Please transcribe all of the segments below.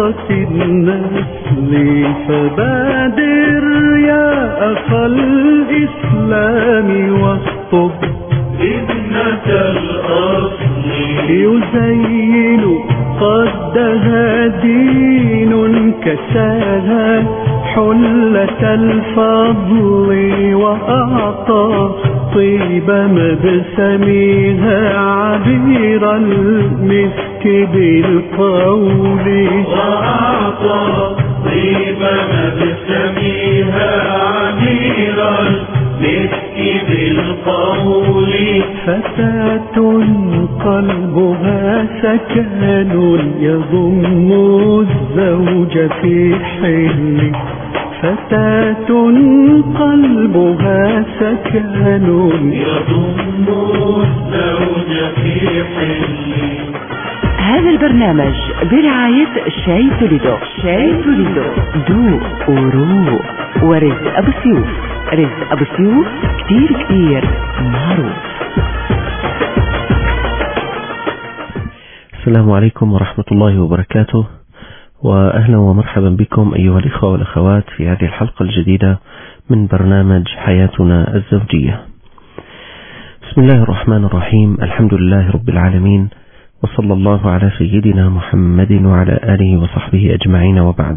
حضرة النسل فبادر يا أخا الإسلام واخطب ابنة الأصل يزين قدها دين كساها حلة الفضل وأعطى طيب مبسمها عبير المسك بالقول وأعطى طيب مبسمها عبير المسك بالقول فتاة قلبها سكن يضم الزوج في حل فتاة قلبها سكن يضم الزوج في حل. هذا البرنامج برعاية شاي توليدو. شاي توليدو ذوق وروق ورزق أبو سيوف. رزق أبو سيوف كتير معروف. السلام عليكم ورحمة الله وبركاته، وأهلا ومرحبا بكم أيها الإخوة والأخوات في هذه الحلقة الجديدة من برنامج حياتنا الزوجية. بسم الله الرحمن الرحيم، الحمد لله رب العالمين، وصلى الله على سيدنا محمد وعلى آله وصحبه أجمعين، وبعد.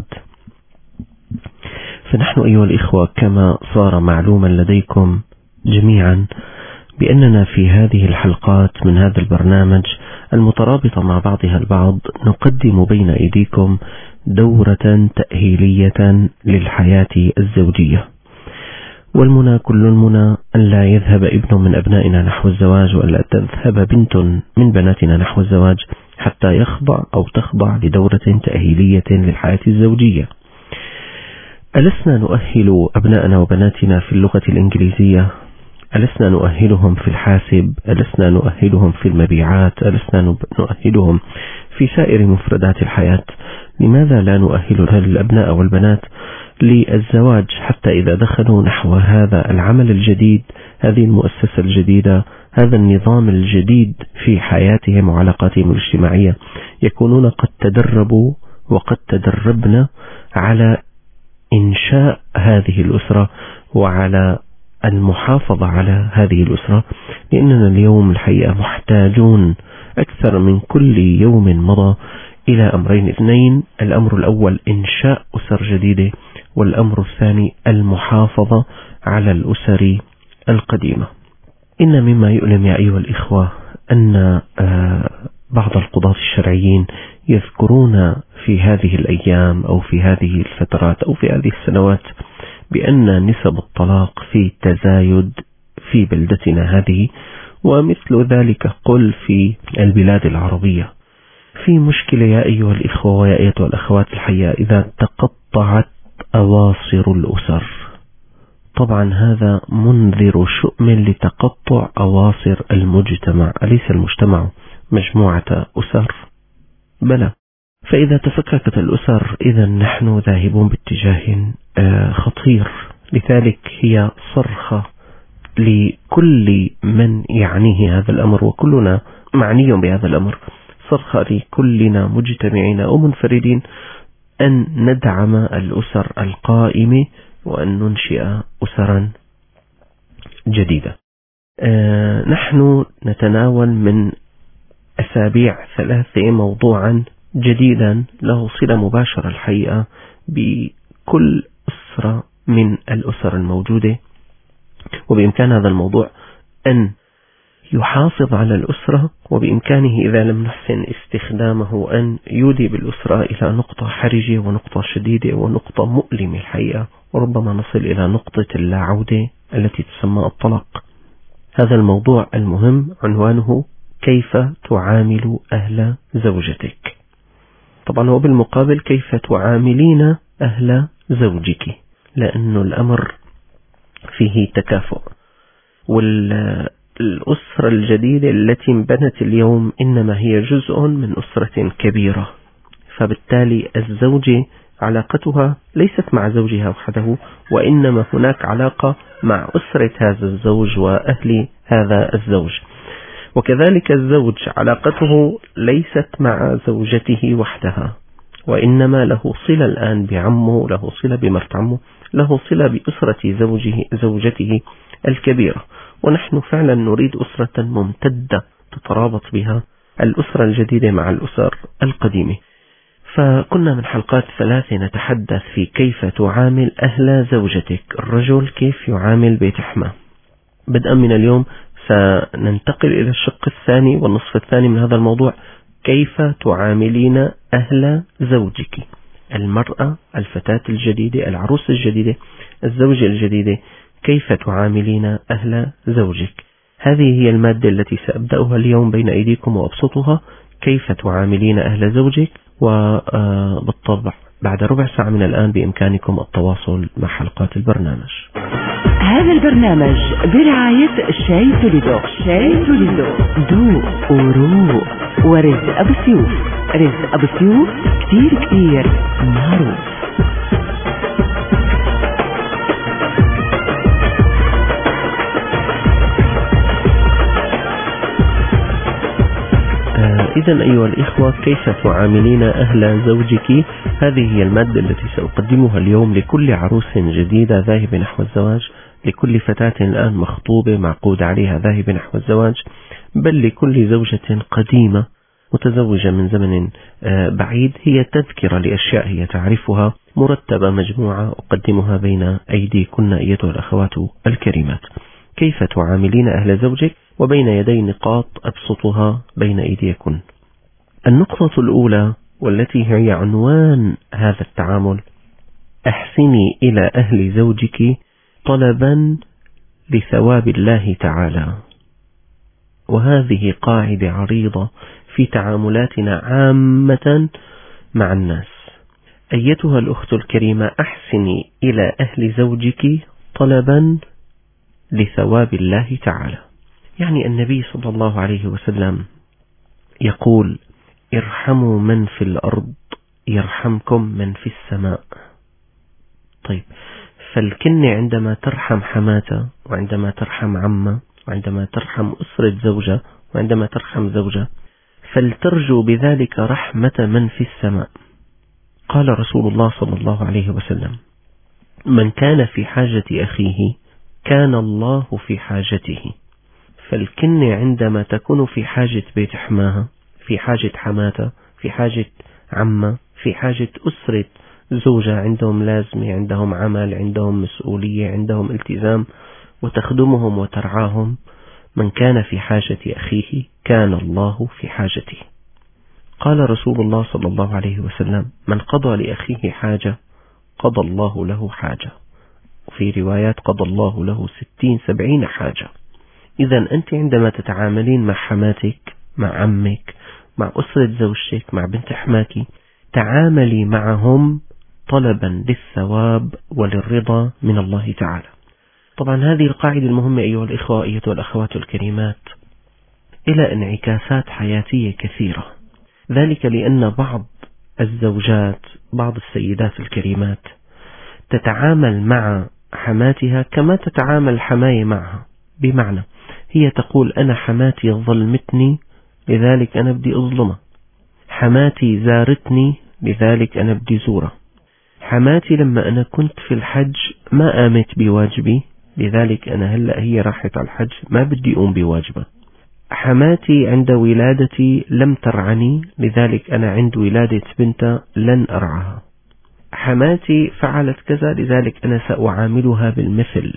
فنحن أيها الإخوة كما صار معلوما لديكم جميعا بأننا في هذه الحلقات من هذا البرنامج المترابطة مع بعضها البعض نقدم بين أيديكم دورة تأهيلية للحياة الزوجية، والمنى كل المنى أن لا يذهب ابن من أبنائنا نحو الزواج، وأن لا تذهب بنت من بناتنا نحو الزواج حتى يخضع أو تخضع لدورة تأهيلية للحياة الزوجية. ألسنا نؤهل أبنائنا وبناتنا في اللغة الإنجليزية؟ ألسنا نؤهلهم في الحاسب؟ ألسنا نؤهلهم في المبيعات؟ ألسنا نؤهلهم في سائر مفردات الحياة؟ لماذا لا نؤهل الأبناء والبنات للزواج حتى إذا دخلوا نحو هذا العمل الجديد، هذه المؤسسة الجديدة، هذا النظام الجديد في حياتهم وعلاقاتهم الاجتماعية، يكونون قد تدربوا وقد تدربنا على إنشاء هذه الأسرة وعلى المحافظة على هذه الأسرة، لأننا اليوم الحقيقة محتاجون أكثر من كل يوم مضى إلى أمرين اثنين. الأمر الأول إنشاء أسر جديدة، والأمر الثاني المحافظة على الأسر القديمة. إن مما يؤلم يا أيها الإخوة أن بعض القضاة الشرعيين يذكرون في هذه الأيام أو في هذه الفترات أو في هذه السنوات بأن نسب الطلاق في تزايد في بلدتنا هذه، ومثل ذلك قل في البلاد العربية. في مشكلة يا أيها الإخوة ويا أيتها الأخوات الحقيقة إذا تقطعت أواصر الأسر. طبعا هذا منذر شؤم لتقطع أواصر المجتمع. أليس المجتمع مجموعة أسر؟ بلى. فإذا تفككت الأسر إذا نحن ذاهبون باتجاه خطير. لذلك هي صرخة لكل من يعنيه هذا الأمر، وكلنا معني بهذا الأمر، صرخة لكلنا مجتمعين أو منفردين أن ندعم الأسر القائمة وأن ننشئ أسرا جديدة. نحن نتناول من أسابيع 3 موضوعا جديدا له صلة مباشرة الحقيقة بكل أسرة من الأسر الموجودة، وبإمكان هذا الموضوع أن يحافظ على الأسرة، وبإمكانه إذا لم نحسن استخدامه أن يودي بالأسرة إلى نقطة حرجة ونقطة شديدة ونقطة مؤلمة الحقيقة، وربما نصل إلى نقطة اللا عودة التي تسمى الطلاق. هذا الموضوع المهم عنوانه كيف تعامل أهل زوجتك. طبعا هو بالمقابل كيف تعاملين أهل زوجك، لأنه الأمر فيه تكافؤ. والأسرة الجديدة التي انبنت اليوم إنما هي جزء من أسرة كبيرة، فبالتالي الزوجة علاقتها ليست مع زوجها وحده، وإنما هناك علاقة مع أسرة هذا الزوج وأهل هذا الزوج. وكذلك الزوج علاقته ليست مع زوجته وحدها، وإنما له صلة الآن بعمه، له صلة بمرت عمه، له صلة بأسرة زوجته الكبيرة. ونحن فعلا نريد أسرة ممتدة تترابط بها الأسرة الجديدة مع الأسر القديمة. فكنا من حلقات 3 نتحدث في كيف تعامل أهل زوجتك، الرجل كيف يعامل بيت حماه. بدءا من اليوم سننتقل إلى الشق الثاني والنصف الثاني من هذا الموضوع، كيف تعاملين أهل زوجك، المرأة، الفتاة الجديدة، العروس الجديدة، الزوجة الجديدة، كيف تعاملين أهل زوجك. هذه هي المادة التي سأبدأها اليوم بين أيديكم وأبسطها، كيف تعاملين أهل زوجك. وبالطبع بعد ربع ساعة من الآن بإمكانكم التواصل مع حلقات البرنامج. هذا البرنامج برعاية شاي توليدو. شاي توليدو ذوق وروق. ورزق أبو سيوف، رزق أبو سيوف كتير معروف. إذن أيها الإخوة، كيف تعاملين أهل زوجك؟ هذه هي المادة التي سأقدمها اليوم لكل عروس جديدة ذاهبة نحو الزواج، لكل فتاة الآن مخطوبة معقود عليها ذاهبة نحو الزواج، بل لكل زوجة قديمة متزوجة من زمن بعيد. هي تذكرة لأشياء هي تعرفها مرتبة مجموعة أقدمها بين أيديكن أيتها الأخوات الكريمات. كيف تعاملين أهل زوجك، وبين يدي نقاط أبسطها بين أيديكن. النقطة الأولى والتي هي عنوان هذا التعامل: أحسني إلى أهل زوجك طلبا لثواب الله تعالى. وهذه قاعدة عريضة في تعاملاتنا عامة مع الناس. أيتها الأخت الكريمة، أحسني إلى أهل زوجك طلبا لثواب الله تعالى. يعني النبي صلى الله عليه وسلم يقول: ارحموا من في الأرض يرحمكم من في السماء. طيب، فالكنة عندما ترحم حماتة، وعندما ترحم عمة، وعندما ترحم أسرة زوجة، وعندما ترحم زوجة، فلترجو بذلك رحمة من في السماء. قال رسول الله صلى الله عليه وسلم: من كان في حاجة أخيه كان الله في حاجته. فالكنة عندما تكون في حاجة بيت حماها، في حاجة حماتها، في حاجة عمة، في حاجة أسرة زوجة، عندهم لازمة، عندهم عمل، عندهم مسؤولية، عندهم التزام، وتخدمهم وترعاهم، من كان في حاجة أخيه كان الله في حاجته. قال رسول الله صلى الله عليه وسلم: من قضى لأخيه حاجة قضى الله له حاجة. وفي روايات قضى الله له 60-70 حاجة. إذا أنت عندما تتعاملين مع حماتك، مع عمك، مع أسرة زوجتك، مع بنت حماك، تعاملي معهم طلبا للثواب وللرضا من الله تعالى. طبعا هذه القاعدة المهمة أيها الإخوة أيها الأخوات الكريمات إلى انعكاسات حياتية كثيرة. ذلك لأن بعض الزوجات، بعض السيدات الكريمات تتعامل مع حماتها كما تتعامل حماية معها. بمعنى هي تقول: أنا حماتي ظلمتني لذلك أنا بدي أظلمها، حماتي زارتني لذلك أنا بدي زورها، حماتي لما أنا كنت في الحج ما قامت بواجبي لذلك أنا هلأ هي راحت على الحج ما بدي أقوم بواجبها، حماتي عند ولادتي لم ترعني لذلك أنا عند ولادة بنتها لن أرعاها، حماتي فعلت كذا لذلك أنا سأعاملها بالمثل.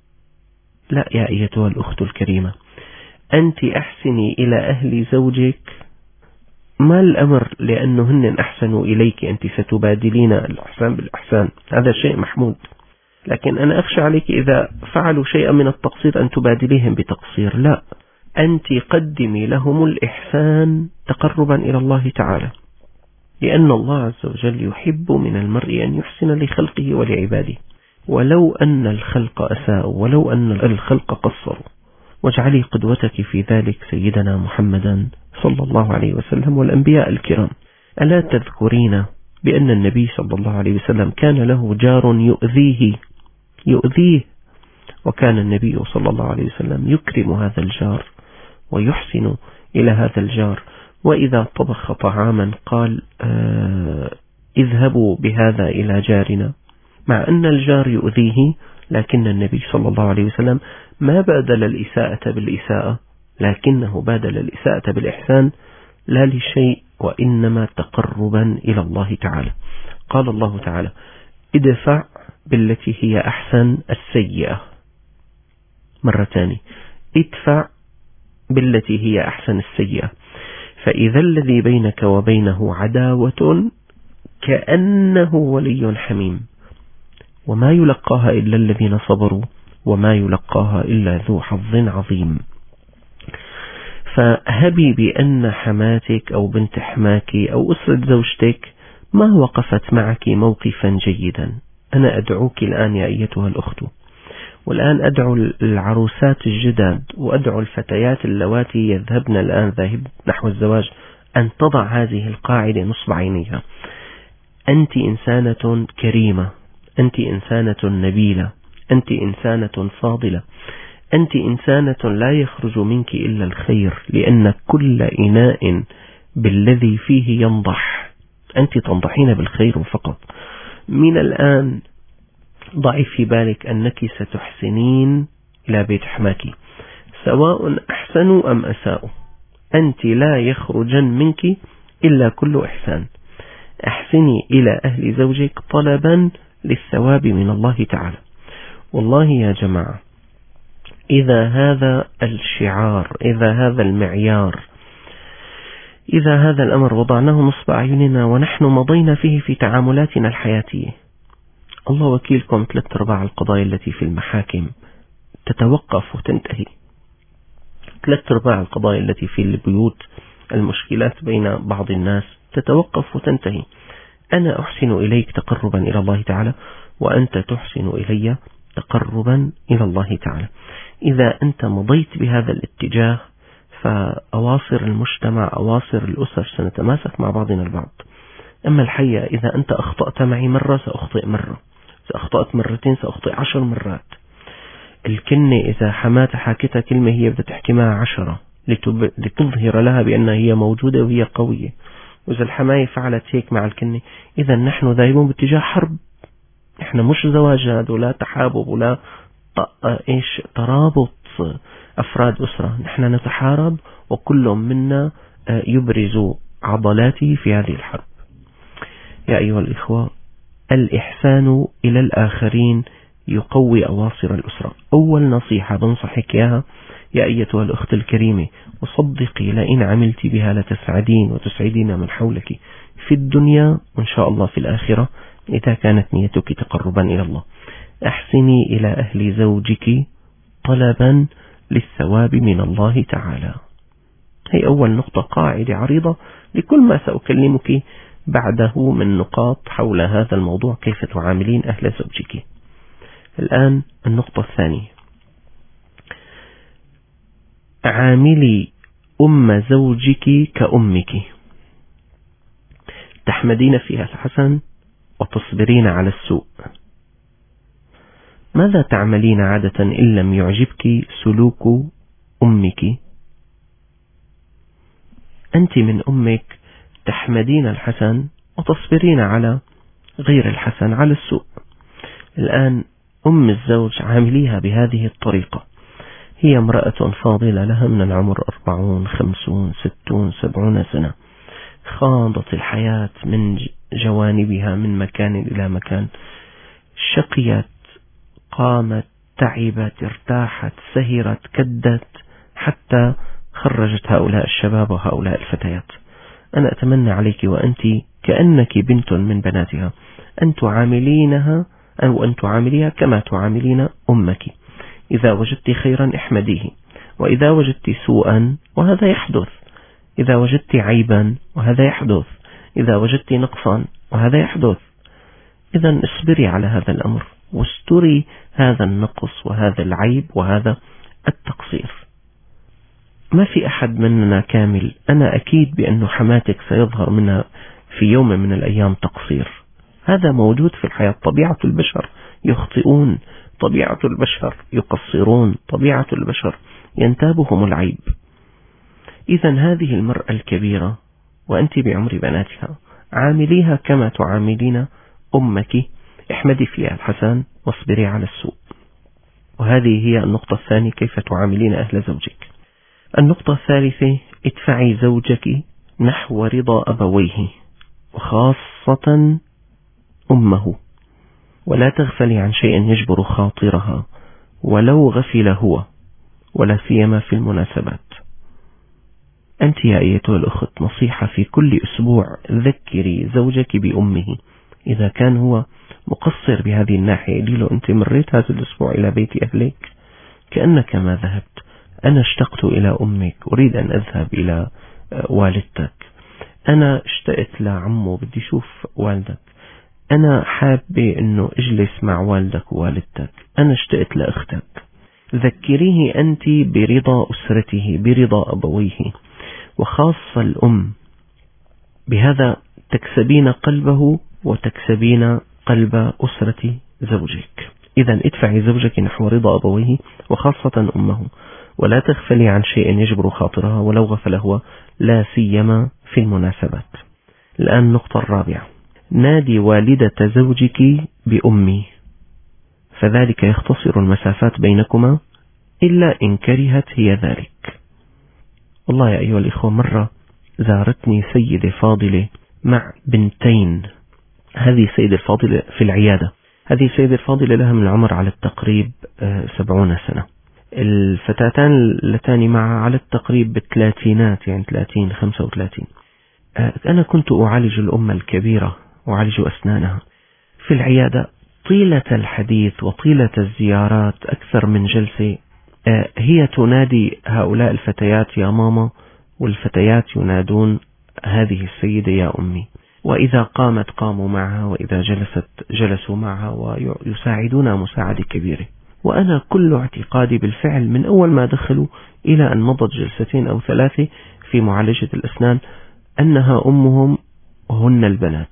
لا يا أيتها الأخت الكريمة، أنت أحسني إلى أهل زوجك، ما الأمر لأنه هن أحسنوا إليك أنت ستبادلين الإحسان بالإحسان، هذا شيء محمود، لكن أنا أخشى عليك إذا فعلوا شيئا من التقصير أن تبادليهم بتقصير. لا، أنت قدمي لهم الإحسان تقربا إلى الله تعالى، لأن الله عز وجل يحب من المرء أن يحسن لخلقه ولعباده، ولو أن الخلق أساءوا، ولو أن الخلق قصروا. واجعلي قدوتك في ذلك سيدنا محمدا صلى الله عليه وسلم والأنبياء الكرام. ألا تذكرين بأن النبي صلى الله عليه وسلم كان له جار يؤذيه، وكان النبي صلى الله عليه وسلم يكرم هذا الجار ويحسن إلى هذا الجار، وإذا طبخ طعاما قال: اذهبوا بهذا إلى جارنا، مع أن الجار يؤذيه، لكن النبي صلى الله عليه وسلم ما بادل الإساءة بالإساءة، لكنه بادل الإساءة بالإحسان، لا لشيء وإنما تقربا إلى الله تعالى. قال الله تعالى: ادفع بالتي هي أحسن السيئة. مرة ثانية: ادفع بالتي هي أحسن السيئة، فإذا الذي بينك وبينه عداوة كأنه ولي حميم، وما يلقاها إلا الذين صبروا وما يلقاها إلا ذو حظ عظيم. فهبي بأن حماتك أو بنت حماك أو أسرة زوجتك ما وقفت معك موقفا جيدا. أنا أدعوك الآن يا أيتها الأخت، والآن أدعو العروسات الجداد وأدعو الفتيات اللواتي يذهبن الآن ذاهب نحو الزواج أن تضع هذه القاعدة نصب عينيها: أنت إنسانة كريمة، أنت إنسانة نبيلة، أنت إنسانة فاضلة، أنت إنسانة لا يخرج منك إلا الخير، لأن كل إناء بالذي فيه ينضح، أنت تنضحين بالخير فقط. من الآن ضعي في بالك أنك ستحسنين إلى بيت حماك، سواء أحسنوا أم أساءوا، أنت لا يخرجن منك إلا كل إحسان. أحسني إلى أهل زوجك طلبا للثواب من الله تعالى. والله يا جماعة، إذا هذا الشعار، إذا هذا المعيار، إذا هذا الأمر وضعناه نصب أعيننا ونحن مضينا فيه في تعاملاتنا الحياتية، الله وكيلكم 3/4 القضايا التي في المحاكم تتوقف وتنتهي. 3/4 القضايا التي في البيوت، المشكلات بين بعض الناس تتوقف وتنتهي. أنا أحسن إليك تقربا إلى الله تعالى، وأنت تحسن إلي تقربا إلى الله تعالى. إذا أنت مضيت بهذا الاتجاه فأواصر المجتمع، أواصر الأسر سنتماسك مع بعضنا البعض. أما الحقيقة إذا أنت أخطأت معي مرة سأخطئ مرة، إذا أخطأت مرتين سأخطئ 10 مرات. الكلمة إذا حمات حاكتها كلمة هي بدها تحكي معها 10 لتظهر لها بأنها هي موجودة وهي قوية. وإذا الحماية فعلت هيك مع الكلمة، إذا نحن ذاهبون باتجاه حرب. نحن مش زواج ولا تحابب ولا ترابط أفراد أسرة، نحن نتحارب وكل منا يبرز عضلاته في هذه الحرب. يا أيها الإخوة، الإحسان إلى الآخرين يقوي أواصر الأسرة. أول نصيحة بنصحك إياها يا أيتها الأخت الكريمة، وصدقي لئن عملت بها لتسعدين وتسعدين من حولك في الدنيا وإن شاء الله في الآخرة، إذا كانت نيتك تقربا إلى الله. أحسني إلى أهل زوجك طلبا للثواب من الله تعالى. هي أول نقطة، قاعدة عريضة لكل ما سأكلمك بعده من نقاط حول هذا الموضوع، كيف تعاملين أهل زوجك. الآن النقطة الثانية: عاملي أم زوجك كأمك، تحمدين فيها الحسن وتصبرين على السوء. ماذا تعملين عادة إن لم يعجبك سلوك أمك؟ أنت من أمك تحمدين الحسن وتصبرين على غير الحسن، على السوء. الآن أم الزوج عامليها بهذه الطريقة. هي امرأة فاضلة لها من العمر 40 50 60 70 سنة، خاضت الحياة من جوانبها من مكان إلى مكان، شقيت، قامت، تعبت، ارتاحت، سهرت، كدت، حتى خرجت هؤلاء الشباب وهؤلاء الفتيات. أنا أتمنى عليك وأنت كأنك بنت من بناتها أن تعاملينها أو أن تعامليها كما تعاملين أمك. إذا وجدت خيرا احمديه، وإذا وجدت سوءا، وهذا يحدث، إذا وجدت عيبا وهذا يحدث، إذا وجدت نقصا وهذا يحدث، إذا اصبري على هذا الأمر واستري هذا النقص وهذا العيب وهذا التقصير. ما في أحد مننا كامل. أنا أكيد بأن حماتك سيظهر منها في يوم من الأيام تقصير، هذا موجود في الحياة. طبيعة البشر يخطئون، طبيعة البشر يقصرون، طبيعة البشر ينتابهم العيب. إذا هذه المرأة الكبيرة وأنت بعمر بناتها، عامليها كما تعاملين أمك، احمدي فيها الحسن واصبري على السوء. وهذه هي النقطة الثانية، كيف تعاملين أهل زوجك. النقطة الثالثة، ادفعي زوجك نحو رضا أبويه وخاصة أمه، ولا تغفلي عن شيء يجبر خاطرها ولو غفل هو، ولا سيما في المناسبات. أنت يا أيتها الأخت، نصيحة في كل أسبوع، ذكري زوجك بأمه إذا كان هو مقصر بهذه الناحية. له أنت مريت هذا الأسبوع إلى بيت أهلك كأنك ما ذهبت، أنا اشتقت إلى أمك، أريد أن أذهب إلى والدتك، أنا اشتقت لعمه، بدي أشوف والدك، أنا حابة أنه أجلس مع والدك ووالدتك، أنا اشتقت لأختك. ذكريه أنت برضا أسرته، برضا أبويه، وخاصة الأم. بهذا تكسبين قلبه وتكسبين قلب أسرة زوجك. إذا ادفعي زوجك نحو رضا أبويه وخاصة أمه، ولا تغفلي عن شيء يجبر خاطرها ولو غفل هو، لا سيما في المناسبات. الآن النقطة الرابعة، نادي والدة زوجك بأمي، فذلك يختصر المسافات بينكما إلا إن كرهت هي ذلك. والله يا أيها الإخوة، مرة زارتني سيدة فاضلة مع بنتين. هذه السيدة الفاضلة في العيادة، هذه السيدة الفاضلة لها من العمر على التقريب 70 سنة. الفتاتان اللتان معها على التقريب بالثلاثينات، يعني 30 35. أنا كنت أعالج الأم الكبيرة، أعالج أسنانها في العيادة. طيلة الحديث وطيلة الزيارات أكثر من جلسة هي تنادي هؤلاء الفتيات يا ماما، والفتيات ينادون هذه السيدة يا أمي، وإذا قامت قاموا معها، وإذا جلست جلسوا معها، ويساعدونها مساعدة كبيرة. وأنا كل اعتقادي بالفعل من أول ما دخلوا إلى أن مضت جلستين أو 3 في معالجة الأسنان أنها أمهم هن البنات،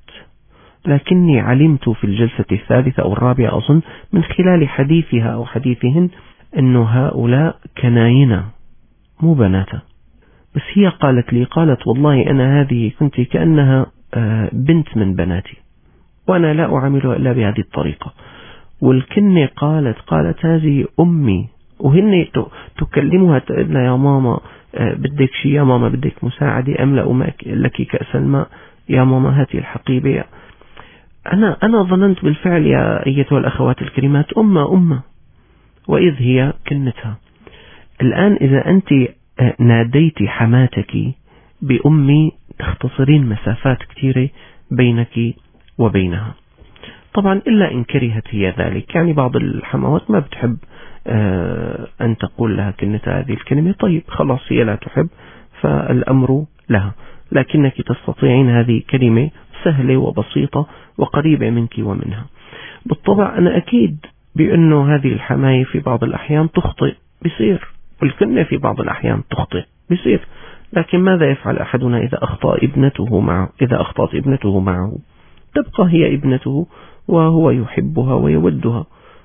لكني علمت في الجلسة 3 أو 4 أظن من خلال حديثها أو حديثهن أن هؤلاء كناينة مو بناتا. بس هي قالت لي، قالت والله أنا هذه كنت كأنها بنت من بناتي، وأنا لا أعاملها إلا بهذه الطريقة. والكنة قالت هذه أمي، وهن تكلمها تقول لها يا ماما بدك شيء، يا ماما بدك مساعدة، أملأ لك كأس الماء، يا ماما هاتي الحقيبة. أنا ظننت بالفعل يا أيتها الأخوات الكريمات أمة، وإذ هي كنتها. الآن إذا أنت ناديت حماتك بأمي تختصرين مسافات كثيرة بينك وبينها. طبعا إلا إن كرهت هي ذلك، يعني بعض الحموات ما بتحب أن تقول لها كنتها هذه الكلمة، طيب خلاص هي لا تحب فالأمر لها، لكنك تستطيعين هذه كلمة سهلة وبسيطة وقريبة منك ومنها. بالطبع أنا أكيد بأنه هذه الحماية في بعض الأحيان تخطئ، بيصير، والكلمة في بعض الأحيان تخطئ، بيصير، لكن ماذا يفعل أحدنا إذا أخطأت ابنته معه؟ تبقى هي ابنته وهو يحبها ويودها،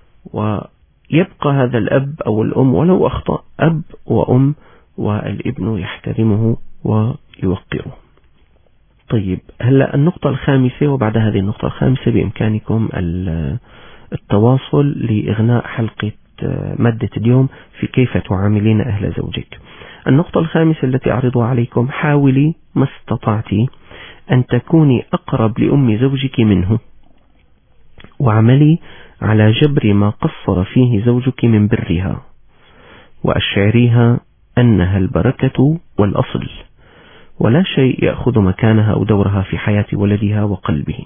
ويبقى هذا الأب أو الأم ولو أخطأ أب وأم، والابن يحترمه ويوقره. طيب، هلأ النقطة الخامسة، وبعد هذه النقطة الخامسة بإمكانكم التواصل لإغناء حلقة مادة اليوم في كيف تعاملين أهل زوجك. النقطة الخامسة التي أعرضها عليكم، حاولي ما استطعت أن تكوني أقرب لأم زوجك منه، واعملي على جبر ما قصر فيه زوجك من برها، وأشعريها أنها البركة والأصل، ولا شيء يأخذ مكانها أو دورها في حياة ولدها وقلبه.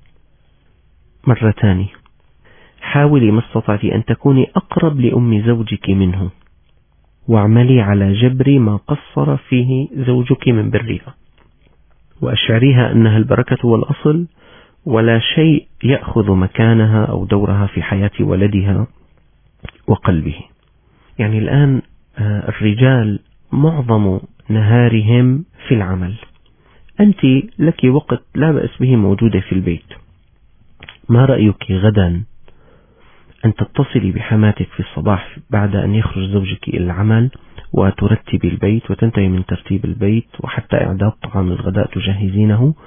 مرة ثانية، حاولي ما استطعت أن تكوني أقرب لأم زوجك منه، واعملي على جبر ما قصر فيه زوجك من برها، وأشعريها أنها البركة والأصل، ولا شيء يأخذ مكانها أو دورها في حياة ولدها وقلبه. يعني الآن الرجال معظم نهارهم في العمل، أنت لك وقت لا بأس به موجودة في البيت، ما رأيك غدا أن تتصلي بحماتك في الصباح بعد أن يخرج زوجك إلى العمل، وترتبي البيت وتنتهي من ترتيب البيت وحتى إعداد طعام الغداء تجهزينه،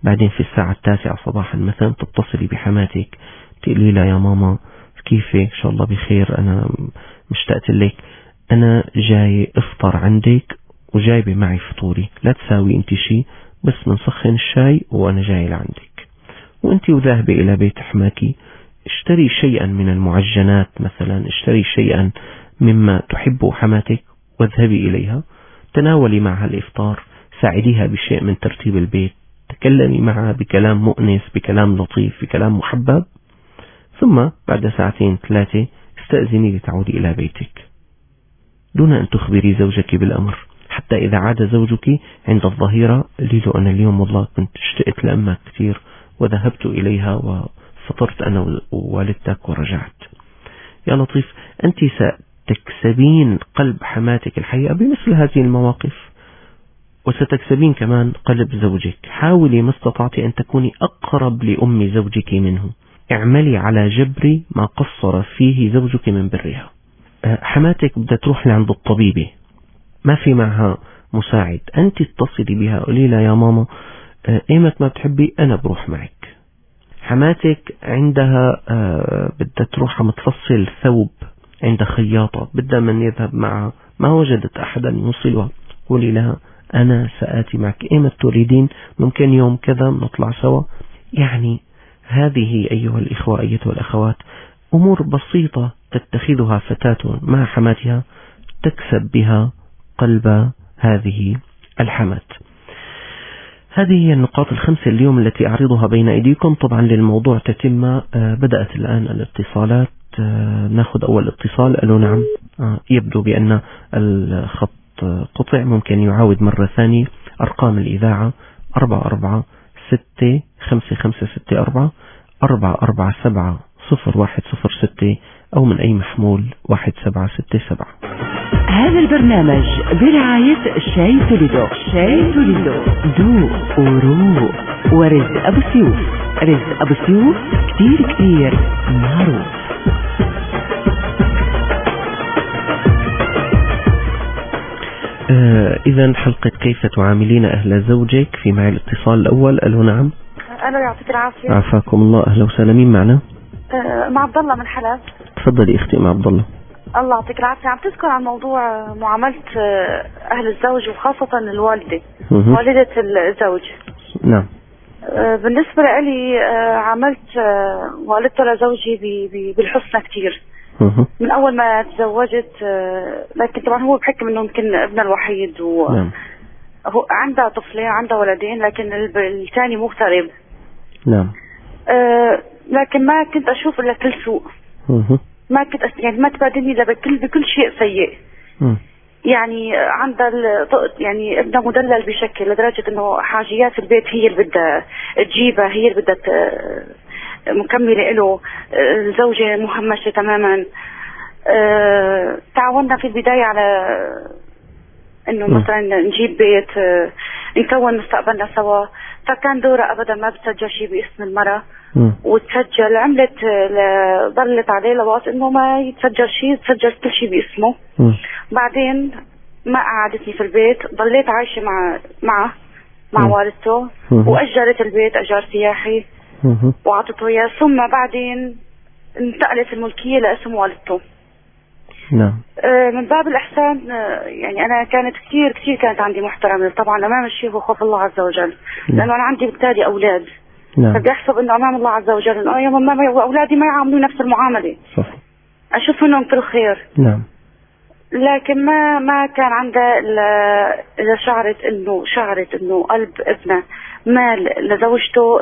بعدين في الساعة 9 صباحا مثلا تتصلي بحماتك تقولي لها يا ماما كيفك، إن شاء الله بخير، أنا مشتقت لك، أنا جاي أفطر عندك وجايبة معي فطوري، لا تساوي أنت شيء، بس بنسخن الشاي وأنا جاي لعندك. وأنت وذاهبة إلى بيت حماكي اشتري شيئا من المعجنات مثلا، اشتري شيئا مما تحب حماتك واذهبي إليها، تناولي معها الإفطار، ساعديها بشيء من ترتيب البيت، تكلمي معها بكلام مؤنس، بكلام لطيف، بكلام محبب، ثم بعد 2-3 استأذني لتعودي إلى بيتك دون أن تخبري زوجك بالأمر، حتى إذا عاد زوجك عند الظهيرة قولي له أنا اليوم والله كنت اشتقت لأمك كثير وذهبت إليها وفطرت أنا ووالدتك ورجعت. يا لطيف، أنت ستكسبين قلب حماتك الحقيقة بمثل هذه المواقف، وستكسبين كمان قلب زوجك. حاولي ما استطعت أن تكوني أقرب لأم زوجك منه، اعملي على جبر ما قصر فيه زوجك من برها. حماتك بدها تروح لعند الطبيبة، ما في معها مساعد، أنت اتصلي بها قولي لها يا ماما ايمت ما بتحبي أنا بروح معك. حماتك عندها بدها تروح متفصل ثوب عند خياطة، بدها من يذهب معها، ما وجدت أحدا يوصلها، قولي لها أنا سآتي معك، ايمت تريدين ممكن يوم كذا نطلع سوا. يعني هذه أيها الإخوة أيتها الأخوات أمور بسيطة تتخذها فتاة مع حماتها تكسب بها قلب هذه الحمات. هذه هي النقاط الخمسة اليوم التي أعرضها بين أيديكم. طبعا للموضوع تتمة بدأت الآن الاتصالات. ناخذ أول اتصال. ألو نعم. يبدو بأن الخط قطع، ممكن يعاود مرة ثانية. أرقام الإذاعة 44655664 4470106 أو من أي محمول 1767. هذا البرنامج برعاية شاي توليدو. شاي توليدو ذوق وروق. ورزق أبو سيوف. رزق أبو سيوف كتير معروف. إذا حلقة كيف تعاملين أهل زوجك، في معي الاتصال الأول. ألو نعم. ألو يعطيك العافية. عافاكم الله. أهلا وسهلا. مين معنا؟ مع عبد الله من حلب. تفضلي اختي مع عبد الله. الله يعطيك العافية. عم تذكر عن موضوع معاملة أهل الزوج وخاصة الوالدة، والدة الزوج. نعم. بالنسبة لي عملت والدته لزوجي بالحسنى كتير من أول ما تزوجت، لكن طبعا هو بحكم إنه يمكن ابنه الوحيد نعم. هو عنده طفلين، عنده ولدين، لكن الثاني مغترب. نعم. لكن ما كنت أشوف إلا كل سوء. ما كنت يعني ما تبادلني إلا بكل شيء سيء. يعني عندها يعني ابنها مدلل بشكل لدرجة إنه حاجيات البيت هي اللي بدها تجيبها، هي اللي بدها مكملة له. الزوجة مهمشة تماما. تعاوننا في البداية على إنه مثلا نجيب بيت، نكون مستقبلنا سوا، فكان دورة أبدا ما بتسجل شيء باسم المرأة وتسجل. عملت ضلت عليه لوقت إنه ما يتسجل شيء، تسجل كل شيء باسمه. بعدين ما قعدتني في البيت، ضليت عايشة مع والدته، وأجرت البيت أجار سياحي وعطته إياه، ثم بعدين انتقلت الملكية لاسم والدته. نعم. من باب الإحسان، يعني أنا كانت كثير كانت عندي محترمة طبعا أمام الشيخ وخوف الله عز وجل، لأنه أنا عندي بالتالي أولاد. نعم. فبدي أحسب إنه أمام الله عز وجل إنه يا ماما أولادي ما يعاملوا نفس المعاملة، صح. أشوف منهم كل خير. نعم. لكن ما كان عندها إذا شعرت إنه قلب ابنها مال لزوجته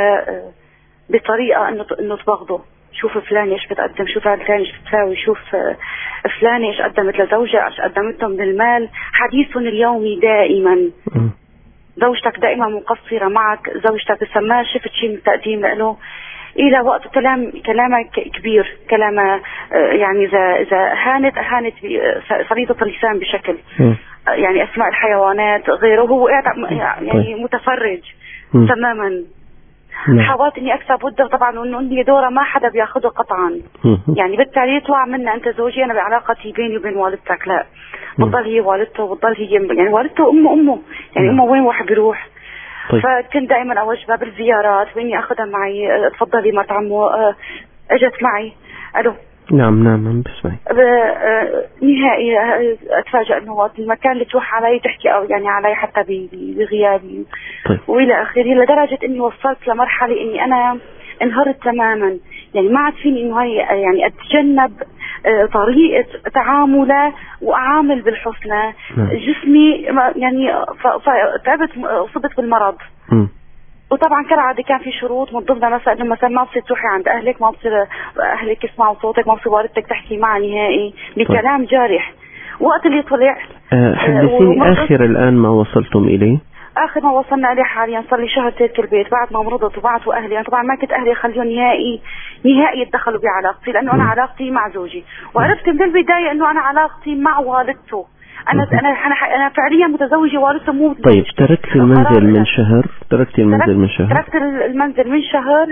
بطريقة إنه تبغضه. شوف فلان ايش بتقدم، شوف هذا فلان ايش بتساوي، شوف فلانة ايش قدمت لزوجها، ايش قدمته من المال. حديثهم اليومي دائما زوجتك دائما مقصرة معك، زوجتك بسماها شفت شيء من التقديم له إلى وقت كلامك كبير، كلامه يعني إذا أهانت فريضة اللسان بشكل يعني أسماء الحيوانات غيره، هو يعني متفرج تماما. حاولت إني أكسب وده طبعا، وإنه إني دورة ما حدا بياخده قطعا. يعني بالتالي يطلع منا أنت زوجي، أنا بعلاقتي بيني وبين والدتك لا، بتضل هي والدته، وبتضل هي يعني والدته أمه يعني أمه وين واحد بيروح. طيب. فكنت دائما اوجبها بالزيارات واني اخذها معي. تفضلي مرت عمو اجت معي. الو. نعم بسمعي. نهائي اتفاجئ انه وقت المكان اللي تروح علي تحكي او يعني علي حتى بغيابي. طيب. والى اخره، لدرجه اني وصلت لمرحله اني انا انهارت تماما. يعني ما عاد فيني انه هي يعني اتجنب طريقه تعامله واعامل بالحسنى. جسمي يعني تعبت، اصبت بالمرض. وطبعا كالعاده كان في شروط من ضمنها مثلا ما بصير تروحي عند اهلك، ما بصير اهلك يسمعوا صوتك، ما بصير والدتك تحكي معها نهائي بكلام جارح. وقت اللي طلع حدثيني اخر الان ما وصلتم اليه. اخر ما وصلنا عليه حاليا صار لي شهر ترك البيت بعد ما مرضت وبعتوا اهلي. انا طبعا ما كنت اهلي اخليهم نهائي يتدخلوا بعلاقتي، لانه انا علاقتي مع زوجي، وعرفت من البدايه انه انا علاقتي مع والدته. انا فعليا متزوجه والدته مو. طيب تركت المنزل من شهر. تركت المنزل من شهر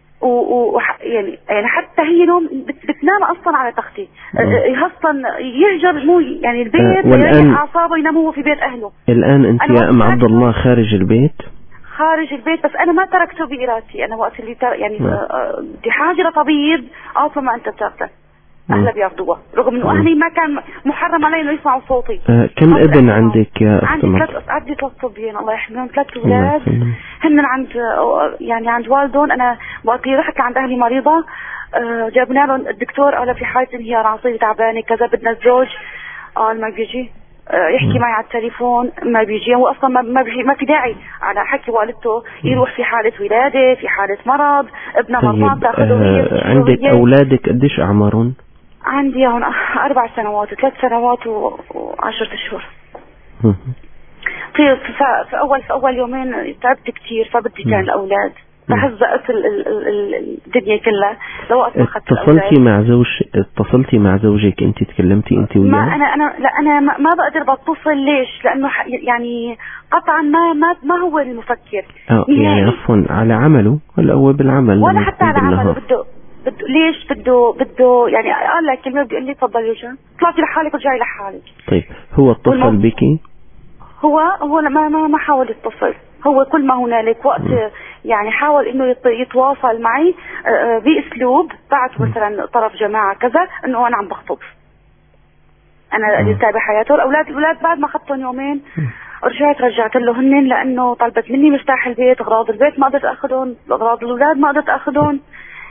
يعني حتى هي نوم بتنام اصلا على تختي. اصلا يهجر مو يعني البيت يريح اعصابه، ينام هو في بيت اهله. الان انت يا ام عبد الله خارج البيت؟ خارج البيت، بس انا ما تركته بارادتي. انا وقت اللي يعني بحاجه لطبيب اصلا ما انت بتاخذه. اهلا بياخذوها رغم انه اهلي ما كان محرم علي انه يسمعوا صوتي. كم ابن عندك يا اخت مرت؟ عندي 3 صبيان الله يحميهم، 3 اولاد هن عند والدهم. انا وقت اللي رحت عند اهلي مريضه جابنا لهم الدكتور قال في حاله انهيار عصبي تعبانه كذا بدنا الزوج. قال ما بيجي يحكي معي على التليفون، ما بيجي. هو اصلا ما في داعي على حكي والدته يروح في حاله ولاده، في حاله مرض، ابنها مرضان تاخذه. عندك اولادك قديش اعمارهم؟ عندي هون 4 سنوات و3 سنوات و10 اشهر. في اول يومين تعبت كثير، فبدي كان الاولاد فهزقت الدنيا كلها. لو اخذت اتصلتي مع زوجك انت؟ تكلمتي انت وياه؟ انا ما بقدر بتصل. ليش؟ لانه يعني قطعا ما هو المفكر يعني عفوا على عمله. هلا هو بالعمل ولا حتى على عمله بده ليش بده يعني قال لك كلمه بده يقول لي تفضلي وجه طلعتي لحالك ورجعي لحالك. طيب هو اتصل بك؟ هو ما حاول يتصل. هو كل ما هنالك وقت يعني حاول انه يتواصل معي باسلوب بعت مثلا طرف جماعه كذا انه انا عم بخطب، انا اللي تابع حياته. الاولاد بعد ما اخذتهم يومين رجعت له هنن، لانه طلبت مني مفتاح البيت، اغراض البيت ما قدرت اخذهم، اغراض الاولاد ما قدرت اخذهم.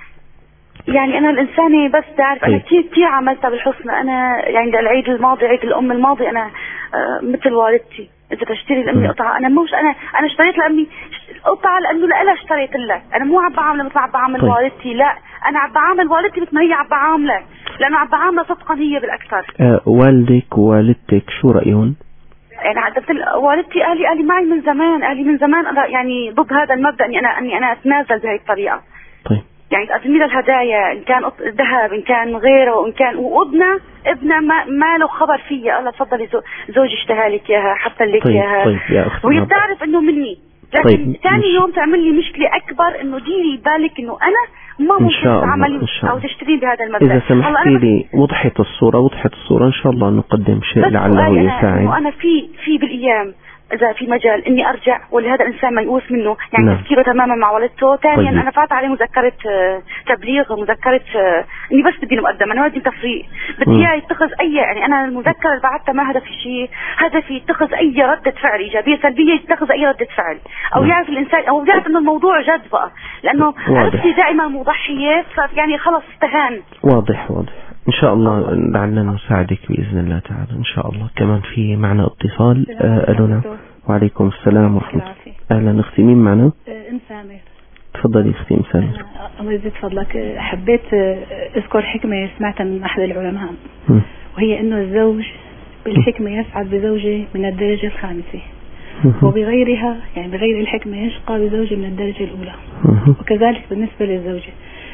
يعني انا الانسانه بس تعرف انا كثير عملتها بالحسن. انا يعني العيد الماضي، عيد الام الماضي، انا مثل والدتي اذا تشتري لامي قطعه انا مش انا اشتريت لامي قطعه لانه لها اشتريت لها. انا مو عم بعامل مثل عم بعامل والدتي، لا انا عم بعامل والدتي مثل ما هي عم بعاملها، لانه عم بعاملها صدقا هي بالاكثر. والدك ووالدتك شو رايهم؟ يعني والدتي اهلي معي من زمان، يعني ضد هذا المبدا اني انا اتنازل بهي الطريقه. طيب يعني تقدمي له الهدايا ان كان ذهب ان كان غيره وان كان ابنه ما له خبر فيها. قال تفضلي زوجي اشتهى لك اياها، حتى لك اياها. طيب يا اختي وهي بتعرف انه مني، لكن ثاني يوم تعمل لي مشكله اكبر انه ديري بالك انه انا ما ممكن تعملي او تشتري بهذا المبدا. اذا سمحتي لي وضحت الصوره ان شاء الله نقدم شيء لعله يساعد. انا في بالايام اذا في مجال اني ارجع ولهذا الانسان ما يقوس منه، يعني تفكيره تماما مع والدته. ثانيا انا فات عليه مذكره تبليغ، مذكره اني بس بدي مقدم، انا ما بدي تفريق، بدي اياه يتخذ اي يعني انا المذكره اللي بعتها ما هدفي شيء، هدفي يتخذ اي رده فعل ايجابيه سلبيه، يتخذ اي رده فعل او يعرف الانسان او يعرف انه الموضوع جد بقى، لانه عرفتي دائما مضحيه يعني خلص استهان. واضح إن شاء الله لعلنا نساعدك بإذن الله تعالى إن شاء الله. كمان في معنا اتصال. ألونا. وعليكم السلام ورحمة الله. أهلا أختي، مين معنا؟ أم سامر. تفضلي أختي أم سامر. الله يزيد فضلك، حبيت أذكر حكمة سمعتها من أحد العلماء، وهي إنه الزوج بالحكمة يسعد بزوجة من الدرجة الخامسة، وبغيرها يعني بغير الحكمة يشقى بزوجة من الدرجة الأولى، وكذلك بالنسبة للزوجة.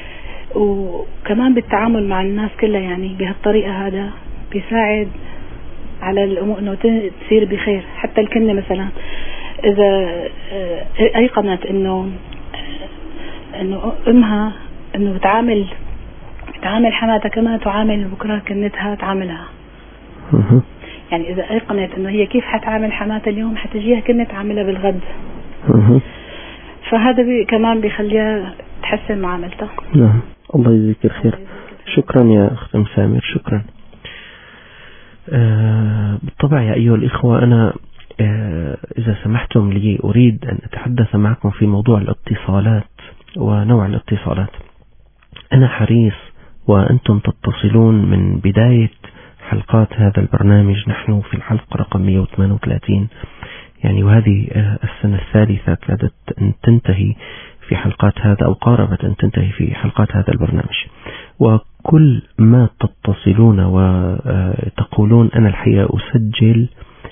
وكمان بالتعامل مع الناس كلها يعني بهالطريقة هذا بيساعد على الأمور إنه تصير بخير. حتى الكلمة مثلا إذا أيقنت إنه أمها إنه تعامل حماتها كما تعامل بكرة كنتها تعاملها. يعني إذا أيقنت إنه هي كيف حتعامل حماتها اليوم حتجيها كنت تعاملها بالغد. فهذا كمان بيخليها تحسن معاملتها. نعم، الله يجزيك الخير. شكرا يا أخت سامر، شكرا. بالطبع يا أيها الإخوة، أنا إذا سمحتم لي أريد أن أتحدث معكم في موضوع الاتصالات ونوع الاتصالات. أنا حريص وأنتم تتصلون من بداية حلقات هذا البرنامج. نحن في الحلقة رقم 138 يعني، وهذه السنة الثالثة كادت أن تنتهي في حلقات هذا أو قاربت أن تنتهي في حلقات هذا البرنامج. وكل ما تتصلون وتقولون أنا الحقيقة أسجل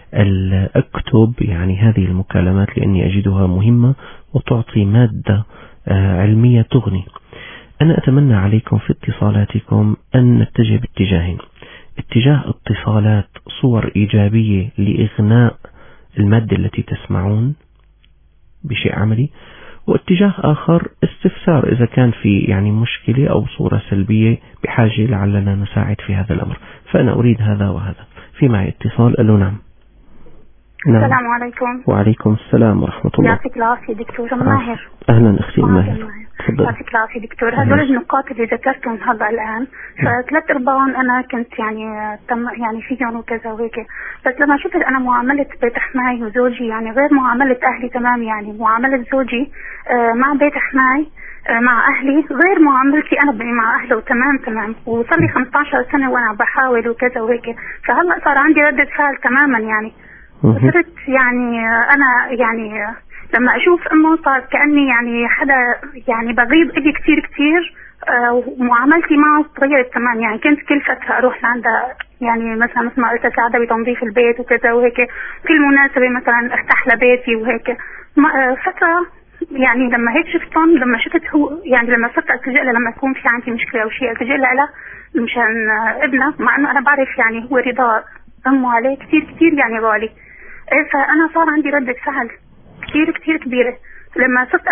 أكتب يعني هذه المكالمات لأني أجدها مهمة وتعطي مادة علمية تغني. أنا أتمنى عليكم في اتصالاتكم أن نتجه باتجاهين: اتجاه اتصالات صور إيجابية لإغناء المادة التي تسمعون بشيء عملي، واتجاه آخر استفسار إذا كان في يعني مشكلة أو صورة سلبية بحاجة لعلنا نساعد في هذا الأمر. فأنا أريد هذا وهذا. في معي اتصال. ألو. نعم. نعم. السلام عليكم. وعليكم السلام ورحمة الله. يعطيك العافية دكتور ماهر. أهلا أختي ماهر. يعطيك العافية دكتور. هذول النقاط اللي ذكرتهم هذا الآن فثلاث أرباعهم أنا كنت يعني فيهم وكذا وهيك، بس لما شفت أنا معاملة بيت حماي وزوجي يعني غير معاملة أهلي تمام. يعني معاملة زوجي مع بيت حماي مع أهلي غير معاملتي أنا مع أهله تمام. وصار لي 15 سنة وأنا بحاول وكذا وهيك، فهلا صار عندي ردة فعل تماما. يعني صرت يعني أنا يعني لما أشوف أمه صار كأني يعني حدا يعني بغيب إلي كتير ومعاملتي معه تغيرت تمام. يعني كنت كل فترة أروح لعندها، يعني مثلا مثل ما قلت أساعدها بتنظيف البيت وكذا وهيك، كل مناسبة مثلا أفتح لبيتي وهيك. فترة يعني لما هيك شفتهم، لما شفت هو يعني لما صرت ألتجئ له لما يكون في عندي مشكلة أو شيء ألتجئ له مشان ابنه، مع إنه أنا بعرف يعني هو رضا أمه عليه كتير يعني غالي. فأنا صار عندي ردة فعل كتير كبيرة لما صرت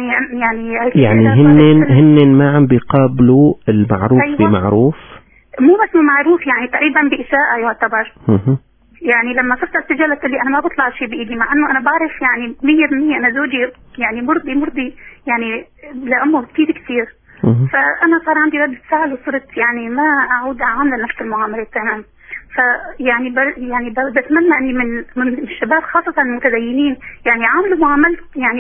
يعني هن ما عم بيقابلوا المعروف. أيوة. بمعروف، مو بس معروف يعني تقريبا بإساءة يعتبر. يعني لما صرت اتجلت اللي أنا ما بطلع شيء بإيدي، مع إنه أنا بعرف يعني 100% أنا زوجي يعني مرضي يعني لأمه كتير. فأنا صار عندي ردة فعل وصرت يعني ما أعود أعمل نفس المعاملة تمام. فيعني يعني بتمنى اني من الشباب خاصة المتدينين يعني عاملوا معاملة يعني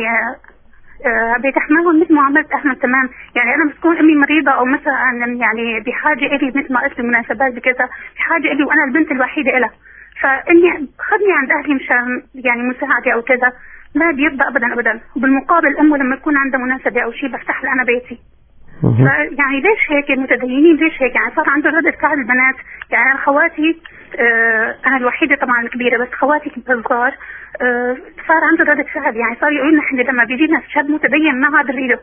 بيتحملوا مثل معاملة اهلنا تمام. يعني انا بتكون امي مريضة او مثلا يعني بحاجة الي مثل ما قلت المناسبات بكذا بحاجة الي وانا البنت الوحيدة لها، فاني خذني عند اهلي مشان يعني مساعدة او كذا، ما بيرضى ابدا. وبالمقابل امه لما يكون عندها مناسبة او شيء بفتح لها انا بيتي. يعني ليش هيك المتدينين ليش هيك؟ يعني صار عنده ردة فعل البنات. يعني أنا خواتي أنا الوحيدة طبعا الكبيرة، بس خواتي الصغار صار عنده ردة فعل. يعني صار يقول نحن لما بيجينا شاب متدين ما عاد نريده.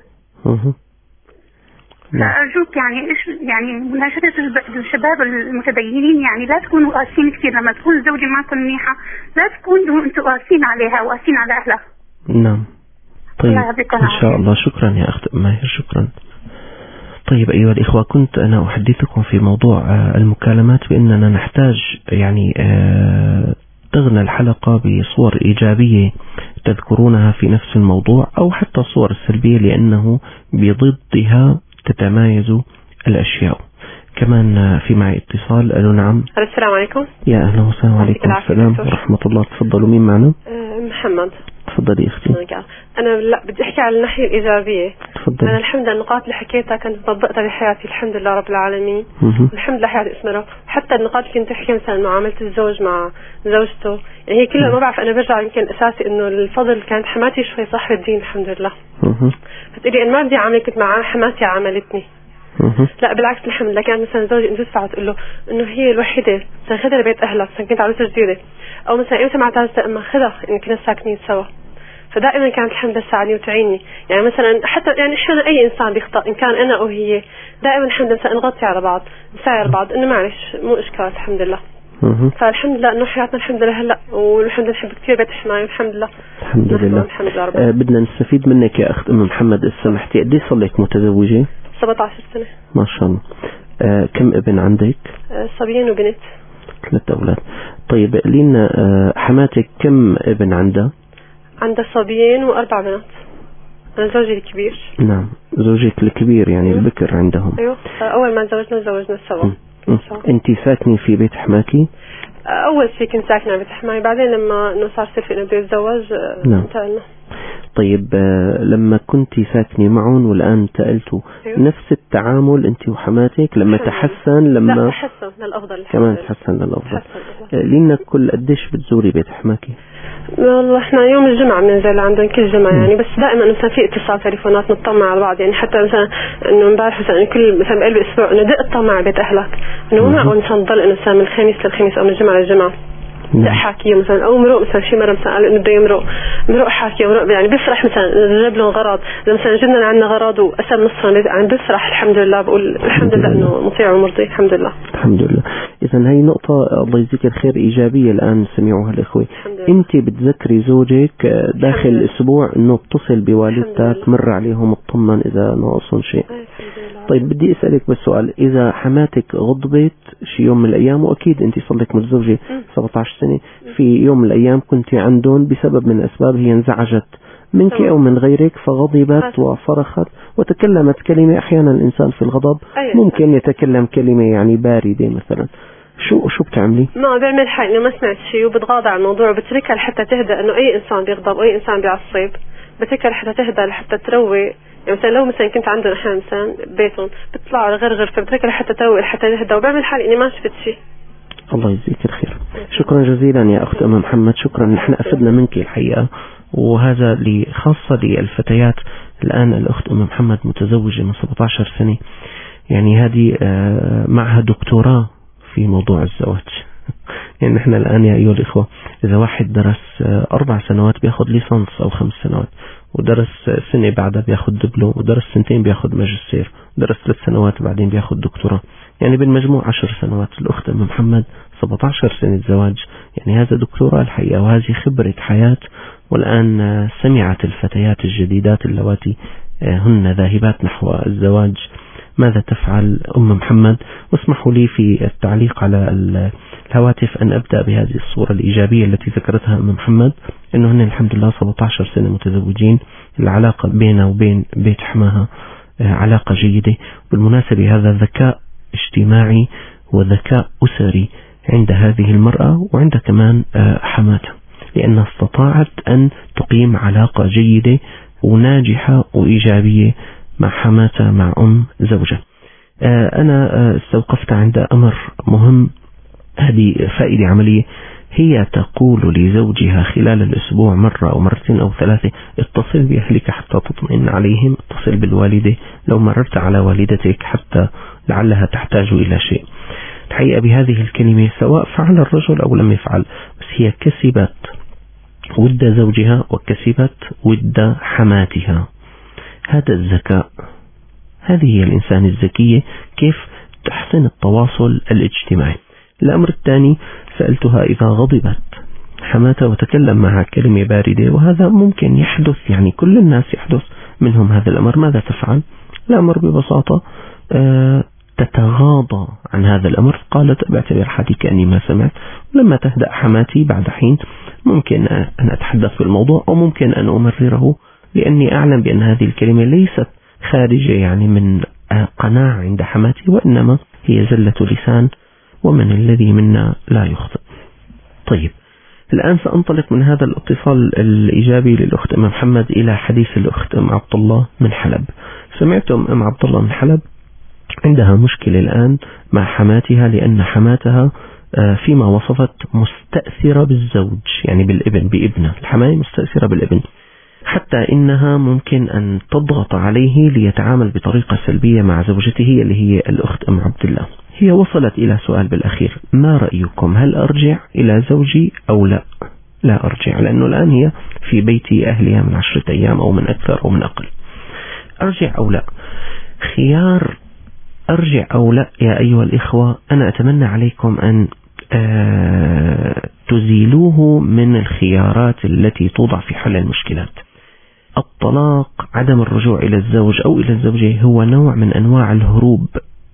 فأرجوك يعني إيش يعني مناشدة الشباب المتدينين يعني لا تكونوا قاسين كثير. لما تكون الزوجة معكم منيحة لا تكونوا أنتم قاسين عليها وقاسين على أهلها. نعم. طيب إن شاء الله. شكرا يا أخت ماهر، شكرا. طيب أيها الإخوة، كنت أنا أحدثكم في موضوع المكالمات بأننا نحتاج يعني تغنى الحلقة بصور إيجابية تذكرونها في نفس الموضوع أو حتى الصور السلبية لأنه بضدها تتمايز الأشياء. كمان في معي اتصال. ألو. نعم. السلام عليكم. يا أهلا وسهلا. وعليكم السلام ورحمة الله. تفضلوا. مين معنا؟ محمد. تفضلي أختي. أنا لا بدي أحكي على الناحية الإيجابية. تفضلي. أنا الحمد لله النقاط اللي حكيتها كنت طبقتها بحياتي الحمد لله رب العالمين. الحمد لله حياتي اسمها. حتى النقاط اللي كنت أحكي مثلا معاملة الزوج مع زوجته يعني هي كلها ما بعرف. أنا برجع يمكن أساسي إنه الفضل كانت حماتي شوي صاحبة الدين الحمد لله. فتقولي أنا ما بدي أعمل كنت مع حماتي عملتني. لا بالعكس الحمد لله. كان مثلا زوجي انت تدفع تقول له انه هي الوحيده مثلا خذها لبيت اهلها مثلا كنت عروسه جديده او مثلا امتى مع ثالثه اما خذها ان كنا ساكنين سوا. فدائما كانت الحمد لله تساعدني وتعيني. يعني مثلا حتى يعني احيانا اي انسان بيخطئ ان كان انا او هي دائما الحمد لله نغطي على بعض نساعد بعض انه معلش مو اشكال الحمد لله. فالحمد لله انه حياتنا الحمد لله هلا والحمد لله نحب كثير بيت حماية والحمد لله. الحمد لله. الحمد لله بدنا نستفيد منك يا اخت ام محمد. إذا سمحتي قد صار لك متزوجه؟ 17 سنة. ما شاء الله. كم ابن عندك؟ صبيين وبنت. 3 أولاد. طيب لينا حماتك كم ابن عندها؟ عندها صبيين و4 بنات. أنا زوجي الكبير. نعم، زوجك الكبير يعني البكر عندهم. أيوه، أول ما تزوجنا سوا. أنت ساكنة في بيت حماكي؟ أول شيء كنت ساكنة بيت حماي، بعدين لما إنه صار سيف إنه بده يتزوج انتقلنا. طيب لما كنت ساكنة معهم والآن انتقلتوا، نفس التعامل أنت وحماتك لما تحسن؟ لما لا تحسن للأفضل كمان تحسن للأفضل. لأنك كل قديش بتزوري بيت حماكي؟ والله احنا يوم الجمعة بننزل عندهم كل جمعة يعني، بس دائما مثلا في اتصال تليفونات نطمع على بعض يعني. حتى مثلا انه امبارح مثلا كل مثلا بقلب اسبوع انه دق اطمع على بيت اهلك، انه ما معقول مثلا نضل انه مثلا من الخميس للخميس او من الجمعة للجمعة لا حاكيه مثلا، او مرق مثلا شي مره مثلا قال انه بده يمرق مرق حاكيه ومرق يعني بيفرح مثلا جاب له غراض. اذا مثلا جبنا عندنا غراض وقسم نصها يعني بيفرح الحمد لله، بقول الحمد لله انه مطيع ومرضي الحمد لله. الحمد لله. اذا هي نقطه الله يجزيك الخير ايجابيه الان سمعوها الاخوه. انت بتذكري زوجك داخل الاسبوع انه اتصل بوالدتك مر عليهم اطمن اذا ناقصهم شيء. طيب بدي اسالك بس سؤال، اذا حماتك غضبت شي يوم من الايام، واكيد انت صار لك متزوجه 17 سنه، في يوم من الايام كنت عندهم بسبب من الاسباب هي انزعجت منك او من غيرك فغضبت وصرخت وتكلمت كلمه، احيانا الانسان في الغضب ممكن يتكلم كلمه يعني بارده مثلا، شو بتعملي؟ ما بعمل حالي انه ما سمعت شيء وبتغاضى عن الموضوع وبتركها لحتى تهدى. انه اي انسان بيغضب واي انسان بيعصب بتركها لحتى تهدى لحتى تروق يعني. مثلا لو مثلا كنت عندهم احيانا مثلا بيتهم بيطلعوا غرغر فبتركها لحتى تروق لحتى تهدى، وبعمل حالي اني ما شفت شيء. الله يجزيك الخير. شكرا جزيلا يا أخت أم محمد، شكرا. نحن أفدنا منك الحقيقة، وهذا خاصة للفتيات. الآن الأخت أم محمد متزوجة من 17 سنة، يعني هذه معها دكتوراه في موضوع الزواج. يعني نحن الآن يا أيها الإخوة إذا واحد درس 4 سنوات بياخد ليسانس أو 5 سنوات، ودرس سنة بعدها بياخد دبلوم، ودرس 2 بياخد ماجستير، ودرس 3 سنوات بعدين بياخد دكتوراه، يعني بالمجموع 10 سنوات. الأخت أم محمد 17 سنة زواج، يعني هذا دكتوراه الحقيقة، وهذه خبرة حياة. والآن سمعت الفتيات الجديدات اللواتي هن ذاهبات نحو الزواج ماذا تفعل أم محمد. واسمحوا لي في التعليق على الهواتف أن أبدأ بهذه الصورة الإيجابية التي ذكرتها أم محمد، أنه هن الحمد لله 17 سنة متزوجين، العلاقة بينه وبين بيت حماها علاقة جيدة. بالمناسبة هذا ذكاء اجتماعي وذكاء أسري عند هذه المرأة وعند كمان حماتها، لأنها استطاعت أن تقيم علاقة جيدة وناجحة وإيجابية مع حماتها مع أم زوجها. أنا استوقفت عند أمر مهم، هذه فائدة عملية. هي تقول لزوجها خلال الأسبوع مرة أو مرتين أو 3 اتصل بأهلك حتى تطمئن عليهم، اتصل بالوالدة لو مررت على والدتك حتى لعلها تحتاج إلى شيء. الحقيقة بهذه الكلمة سواء فعل الرجل أو لم يفعل، بس هي كسبت ود زوجها وكسبت ود حماتها. هذا الذكاء، هذه هي الإنسان الذكية، كيف تحسن التواصل الاجتماعي. الأمر الثاني سألتها إذا غضبت حماتها وتكلم معها كلمة باردة، وهذا ممكن يحدث، يعني كل الناس يحدث منهم هذا الأمر، ماذا تفعل؟ الأمر ببساطة تتغاضى عن هذا الأمر. قالت بعتبر حالي كأني ما سمعت، ولما تهدأ حماتي بعد حين ممكن أن أتحدث بالموضوع أو ممكن أن أمرره، لأني أعلم بأن هذه الكلمة ليست خارجة يعني من قناعة عند حماتي، وإنما هي زلة لسان، ومن الذي منا لا يخطئ. طيب الآن سأنطلق من هذا الاتصال الإيجابي للأخت أم محمد إلى حديث الأخت أم عبد الله من حلب. سمعتم أم عبد الله من حلب عندها مشكلة الآن مع حماتها، لأن حماتها فيما وصفت مستأثرة بالزوج، يعني بالابن، بابنه. الحماية مستأثرة بالابن، حتى إنها ممكن أن تضغط عليه ليتعامل بطريقة سلبية مع زوجته اللي هي الأخت أم عبد الله. هي وصلت إلى سؤال بالأخير: ما رأيكم؟ هل أرجع إلى زوجي أو لا؟ لا أرجع، لأنه الآن هي في بيت أهلها من 10 أيام أو من أكثر أو من أقل. أرجع أو لا؟ خيار أرجع أو لا يا أيها الإخوة أنا أتمنى عليكم أن تزيلوه من الخيارات التي توضع في حل المشكلات. الطلاق، عدم الرجوع إلى الزوج أو إلى الزوجة، هو نوع من أنواع الهروب.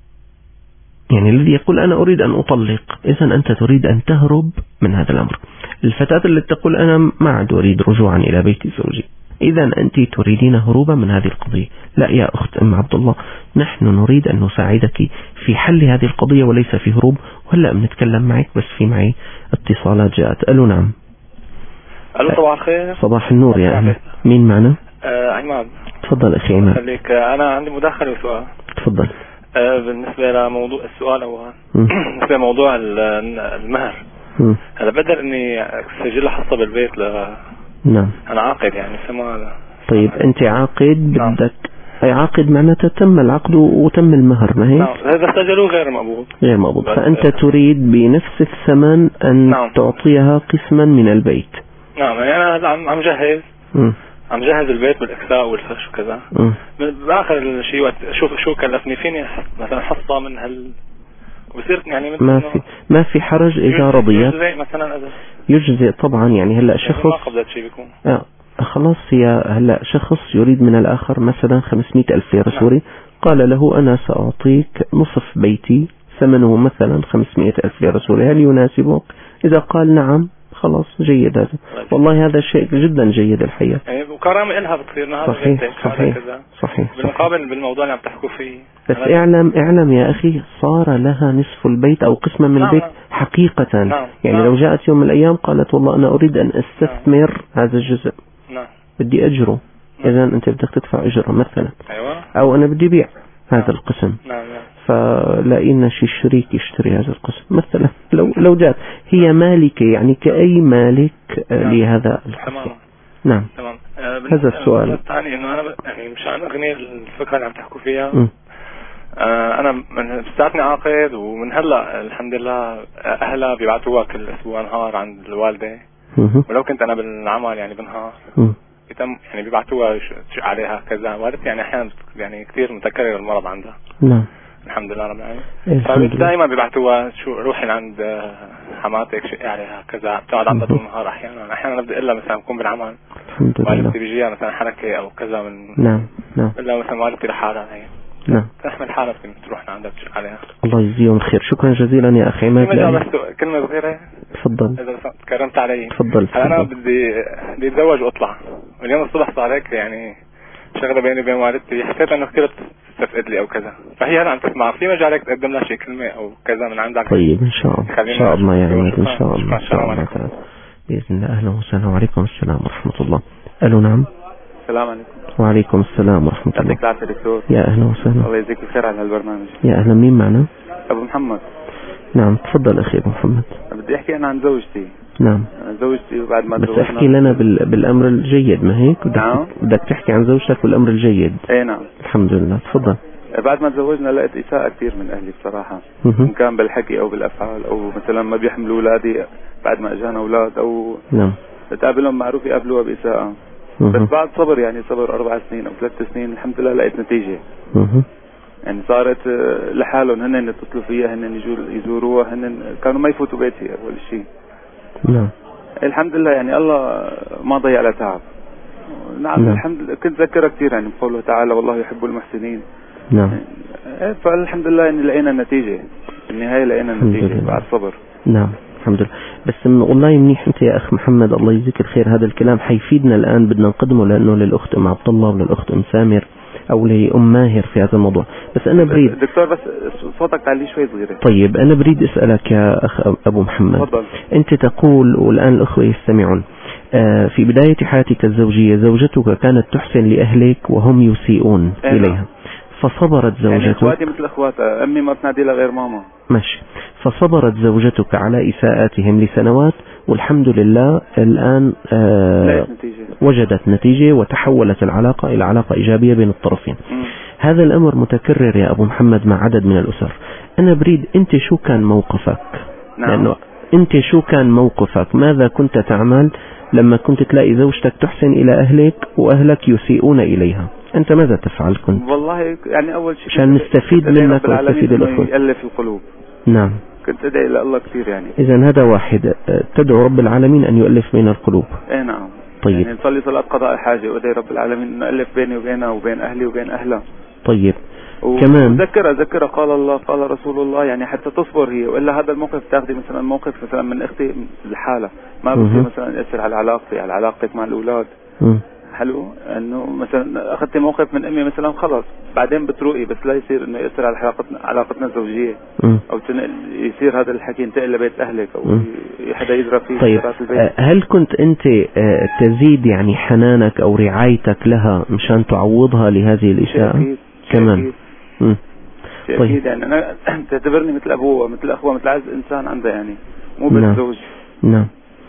يعني الذي يقول أنا أريد أن أطلق، إذن أنت تريد أن تهرب من هذا الأمر. الفتاة اللي تقول أنا ما عاد أريد رجوعا إلى بيت زوجي، إذا أنت تريدين هروبا من هذه القضية. لا يا أخت أم عبد الله، نحن نريد أن نساعدك في حل هذه القضية وليس في هروب. وهلا بنتكلم معك بس في معي اتصالات جاءت. ألو نعم. ألو صباح الخير. صباح النور يا أهلا. مين معنا؟ عماد. تفضل أخي عماد. خليك، أنا عندي مداخلة وسؤال. تفضل. بالنسبة لموضوع السؤال أول بالنسبة لموضوع المهر، أنا بقدر إني أسجل حصة بالبيت نعم. أنا عاقد يعني سما. طيب أنت عاقد، بدك أي عاقد معناته تم العقد وتم المهر، ما هيك؟ نعم. هذا سجلوه غير مقبول. غير مقبول. فأنت تريد بنفس الثمن أن تعطيها قسما من البيت. نعم. يعني أنا عم جهز عم جهز البيت بالإكساء والفرش وكذا. بآخر شيء شوف شو كلفني فيني مثلا حصة من وبصير يعني ما في حرج إذا رضيت. مثلا يجزئ طبعا. يعني هلا شخص ما قبلت شيء بيكون خلاص. هي هلا شخص يريد من الآخر مثلا 500,000 ليرة سوري، قال له أنا سأعطيك نصف بيتي ثمنه مثلا 500,000 ليرة سوري، هل يناسبك؟ إذا قال نعم خلاص جيد هذا. والله هذا شيء جدا جيد الحقيقة. يعني وكرامة إلها بتصير. صحيح. بالمقابل بالموضوع اللي عم تحكوا فيه. بس اعلم يا أخي، صار لها نصف البيت أو قسما من البيت حقيقة. يعني لو جاءت يوم من الأيام قالت والله أنا أريد أن أستثمر هذا الجزء، بدي أجره، إذا أنت بدك تدفع أجره مثلا. أو أنا بدي بيع هذا القسم، فلاقينا شي شريك يشتري هذا القسم مثلا. لو جاءت هي مالكة يعني كأي مالك لهذا الحصة. نعم. تمام. هذا السؤال الثاني إنه أنا يعني مشان أغني الفكرة اللي عم تحكوا فيها. أنا من ساعتني عاقد، ومن هلا الحمد لله أهلها بيبعتوها كل أسبوع نهار عند الوالدة. ولو كنت أنا بالعمل يعني بالنهار يعني بيبعتوها عليها كذا. والدتي يعني أحيانا يعني كثير متكرر المرض عندها. نعم. الحمد لله رب العالمين. فدائما بيبعتوها شو روحي عند حماتك شقي عليها كذا. بتقعد عندها طول النهار. أحيانا بدي إلا مثلا بكون بالعمل، والدتي بيجيها مثلا حركة أو كذا من نعم إلا مثلا والدتي لحالها هي تحمل حالها تروح عندها تشق عليها. الله يجزيهم الخير. شكرا جزيلا يا أخي عماد. كلمة صغيرة. تفضل. إذا كرمت علي. تفضل. أنا بدي أتزوج وأطلع، واليوم الصبح صار هيك يعني شغلة بيني وبين والدتي، حسيت إنه كثير تستفقد لي أو كذا. فهي هلا عم تسمع، في مجالك تقدم لها شيء كلمة أو كذا من عندك؟ طيب إن شاء الله. إن شاء الله يا عماد. إن شاء الله تعالى بإذن الله. أهلا وسهلا. وعليكم السلام ورحمة الله. ألو نعم. السلام عليكم. وعليكم السلام ورحمة الله. يعطيك العافية دكتور. يا أهلا وسهلا. الله يجزيك الخير على هالبرنامج. يا أهلا. مين معنا؟ أبو محمد. نعم تفضل أخي أبو محمد. بدي أحكي أنا عن زوجتي. نعم. زوجتي وبعد ما بس احكي لنا بالأمر الجيد، ما هيك؟ بدك تحكي عن زوجتك بالأمر الجيد. اي نعم. الحمد لله. تفضل. بعد ما تزوجنا لقيت إساءة كثير من أهلي بصراحة، إن كان بالحكي أو بالأفعال، أو مثلا ما بيحملوا أولادي بعد ما أجانا أولاد، أو نعم تقابلهم معروف يقابلوها بإساءة. بس بعد صبر، يعني صبر 4 سنين أو 3 سنين، الحمد لله لقيت نتيجة. يعني صارت لحالهم هن يتصلوا فيها، هن يجوا يزوروها، هن كانوا ما يفوتوا بيتي أول شيء. نعم. الحمد لله يعني الله ما ضيع لها تعب. نعم. الحمد لله. كنت ذكرها كثير يعني بقوله تعالى والله يحب المحسنين. نعم. فالحمد لله ان لقينا النتيجة النهاية، لقينا النتيجة بعد صبر. نعم الحمد لله. بس والله منيح انت يا اخ محمد، الله يجزيك الخير. هذا الكلام حيفيدنا الان، بدنا نقدمه لانه للاخت ام عبد الله وللاخت ام سامر او لام ماهر في هذا الموضوع. بس انا بريد دكتور، بس صوتك علي شوي صغيرة. طيب انا بريد اسالك يا اخ ابو محمد. تفضل. انت تقول والان الاخوه يستمعون، في بداية حياتك الزوجية زوجتك كانت تحسن لأهلك وهم يسيئون إليها، فصبرت زوجتك. يعني اخواتي مثل اخواتها، امي ما بتنادي لها غير ماما. ماشي. فصبرت زوجتك على إساءاتهم لسنوات، والحمد لله الآن وجدت نتيجة وتحولت العلاقة إلى علاقة إيجابية بين الطرفين. هذا الأمر متكرر يا أبو محمد مع عدد من الأسر. أنا بريد أنت شو كان موقفك؟ نعم. لأنه أنت شو كان موقفك؟ ماذا كنت تعمل لما كنت تلاقي زوجتك تحسن إلى أهلك وأهلك يسيئون إليها؟ أنت ماذا تفعل كنت؟ والله يعني أول شيء عشان نستفيد منك ونستفيد الأخوة. يألف القلوب. نعم. كنت أدعي إلى الله كثير يعني. إذا هذا واحد، تدعو رب العالمين أن يؤلف بين القلوب. إيه نعم. طيب. يعني نصلي صلاة قضاء الحاجة وأدعي رب العالمين أن يؤلف بيني وبينها وبين أهلي وبين أهلها. طيب. كمان ذكرها قال الله قال رسول الله، يعني حتى تصبر هي، وإلا هذا الموقف تاخذي مثلا موقف مثلا من أختي الحالة ما بصير مثلا يأثر على علاقتك مع الأولاد. حلو انه مثلا اخذت موقف من امي مثلا خلاص بعدين بتروقي، بس لا يصير انه يأثر على علاقتنا الزوجية او يصير هذا الحكي ينتقل لبيت اهلك او حدا يضرب فيه. طيب هل كنت انت تزيد يعني حنانك او رعايتك لها مشان تعوضها لهذه الاشياء كمان؟ طيب يعني انا تعتبرني مثل ابوه مثل اخوه مثل عز انسان عنده، يعني مو بس زوج. نعم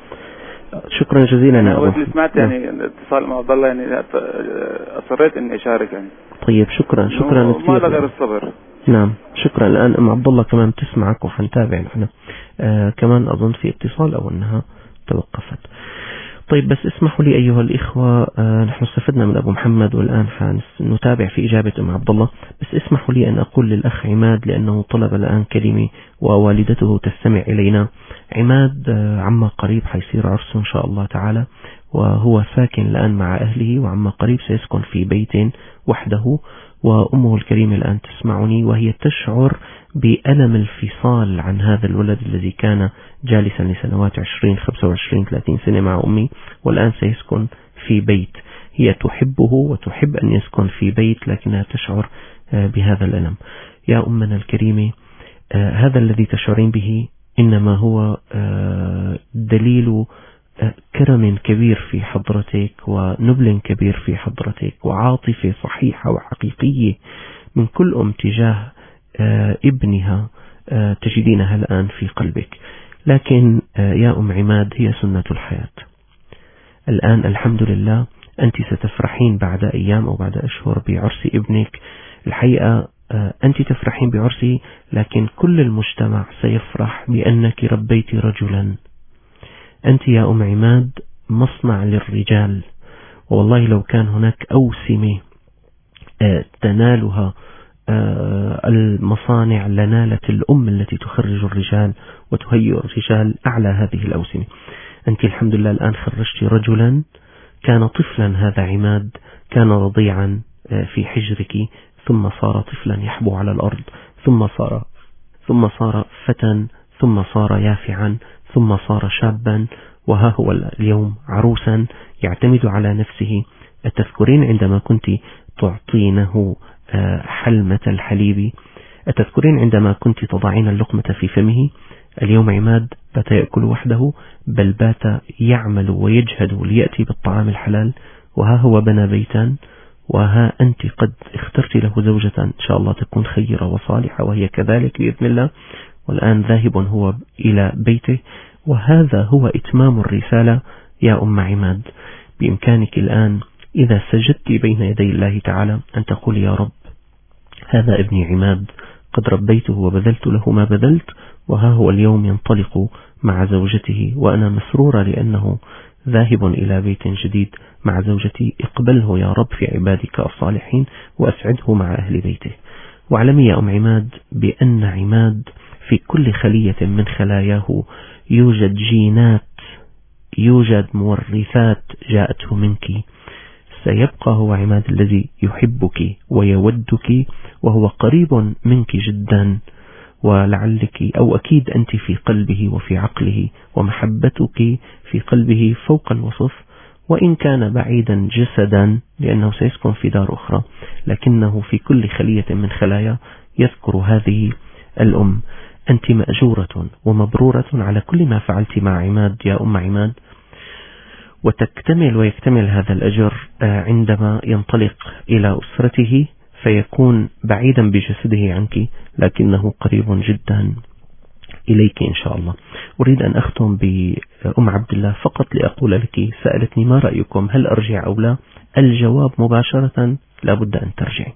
شكرا جزيلا. أنا وقت سمعت يعني اتصال مع عبد الله يعني أصريت إني أشارك يعني. طيب شكرا كثير. ما غير الصبر. نعم شكرا. الآن أم عبد الله كمان تسمعك وحنتابع نحن. كمان أظن في اتصال أو أنها توقفت. طيب بس اسمحوا لي أيها الإخوة، نحن استفدنا من أبو محمد والآن نتابع في إجابة أم عبد الله. بس اسمحوا لي أن أقول للأخ عماد لأنه طلب الآن كلمة ووالدته تستمع إلينا. عماد عما قريب حيصير عرسه إن شاء الله تعالى، وهو ساكن الآن مع أهله، وعما قريب سيسكن في بيت وحده، وأمه الكريمة الآن تسمعني وهي تشعر بألم الفصال عن هذا الولد الذي كان جالسا لسنوات 20 25 30 سنة مع أمي، والآن سيسكن في بيت. هي تحبه وتحب أن يسكن في بيت، لكنها تشعر بهذا الألم. يا أمنا الكريمة، هذا الذي تشعرين به إنما هو دليل كرم كبير في حضرتك ونبل كبير في حضرتك وعاطفة صحيحة وحقيقية من كل أم تجاه ابنها تجدينها الآن في قلبك. لكن يا أم عماد هي سنة الحياة. الآن الحمد لله أنت ستفرحين بعد أيام أو بعد أشهر بعرس ابنك. الحقيقة أنت تفرحين بعرسه، لكن كل المجتمع سيفرح بأنك ربيت رجلا. أنت يا أم عماد مصنع للرجال، والله لو كان هناك أوسمة تنالها المصانع لنالت الأم التي تخرج الرجال وتهيئ الرجال أعلى هذه الأوسمة. أنت الحمد لله الآن خرجت رجلا كان طفلا. هذا عماد كان رضيعا في حجرك، ثم صار طفلا يحبو على الأرض، ثم صار فتى، ثم صار يافعا، ثم صار شابا، وها هو اليوم عروسا يعتمد على نفسه. أتذكرين عندما كنت تعطينه حلمة الحليب؟ أتذكرين عندما كنت تضعين اللقمة في فمه؟ اليوم عماد بات يأكل وحده، بل بات يعمل ويجهد ليأتي بالطعام الحلال، وها هو بنى بيتا، وها أنت قد اخترت له زوجة إن شاء الله تكون خيرة وصالحة، وهي كذلك بإذن الله، والآن ذاهب هو إلى بيته. وهذا هو إتمام الرسالة يا أم عماد. بإمكانك الآن إذا سجدت بين يدي الله تعالى أن تقول يا رب هذا ابني عماد قد ربيته وبذلت له ما بذلت، وها هو اليوم ينطلق مع زوجته، وأنا مسرورة لأنه ذاهب إلى بيت جديد مع زوجتي. اقبله يا رب في عبادك الصالحين وأسعده مع أهل بيته. واعلمي يا أم عماد بأن عماد في كل خلية من خلاياه يوجد جينات، يوجد مورثات جاءته منك. سيبقى هو عماد الذي يحبك ويودك وهو قريب منك جدا، ولعلك أو أكيد أنت في قلبه وفي عقله، ومحبتك في قلبه فوق الوصف، وإن كان بعيدا جسدا لأنه سيسكن في دار أخرى، لكنه في كل خلية من خلايا يذكر هذه الأم. أنت مأجورة ومبرورة على كل ما فعلت مع عماد يا أم عماد، وتكتمل ويكتمل هذا الأجر عندما ينطلق إلى أسرته فيكون بعيدا بجسده عنك لكنه قريب جدا إليك إن شاء الله. أريد أن أختم بأم عبد الله فقط لأقول لك، سألتني ما رأيكم هل أرجع أو لا؟ الجواب مباشرة لا بد أن ترجعي،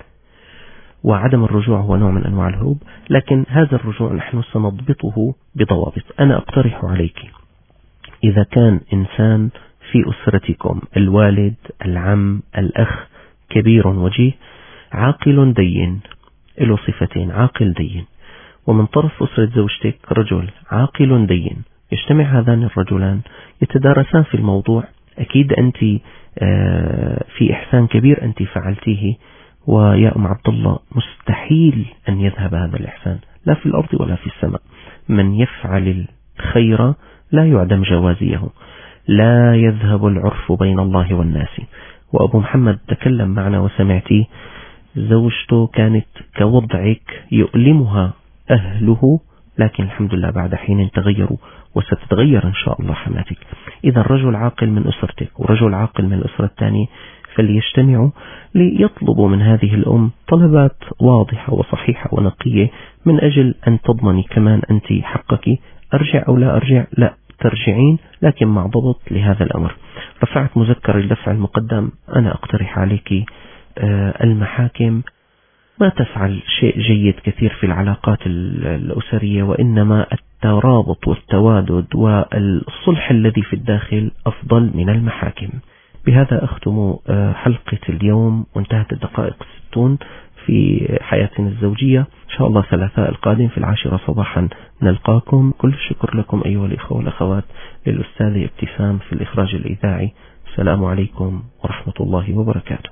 وعدم الرجوع هو نوع من أنواع الهروب، لكن هذا الرجوع نحن سنضبطه بضوابط. أنا أقترح عليك إذا كان إنسان في أسرتكم الوالد العم الأخ كبير وجيه عاقل دين، له صفتين عاقل دين، ومن طرف أسرة زوجتك رجل عاقل دين، يجتمع هذان الرجلان يتدارسان في الموضوع. أكيد أنت في إحسان كبير أنت فعلتيه ويا أم عبد الله مستحيل أن يذهب هذا الإحسان لا في الأرض ولا في السماء. من يفعل الخير لا يعدم جوازيه، لا يذهب العرف بين الله والناس. وأبو محمد تكلم معنا وسمعتي زوجته كانت كوضعك يؤلمها أهله، لكن الحمد لله بعد حين تغيروا وستتغير إن شاء الله حماتك. إذا رجل عاقل من أسرتك ورجل عاقل من الأسرة الثانية فليجتمعوا ليطلبوا من هذه الأم طلبات واضحة وصحيحة ونقية من أجل أن تضمني كمان أنت حقك. أرجع أو لا أرجع؟ لا ترجعين، لكن مع ضبط لهذا الأمر. رفعت مذكر الدفع المقدم، أنا أقترح عليك المحاكم ما تفعل شيء جيد كثير في العلاقات الأسرية، وإنما الترابط والتوادد والصلح الذي في الداخل أفضل من المحاكم. بهذا أختم حلقة اليوم، وانتهت الدقائق 60 في حياتنا الزوجية. إن شاء الله ثلاثاء القادم في 10 صباحا نلقاكم. كل الشكر لكم أيها الإخوة والأخوات، للأستاذ ابتسام في الإخراج الإذاعي. السلام عليكم ورحمة الله وبركاته.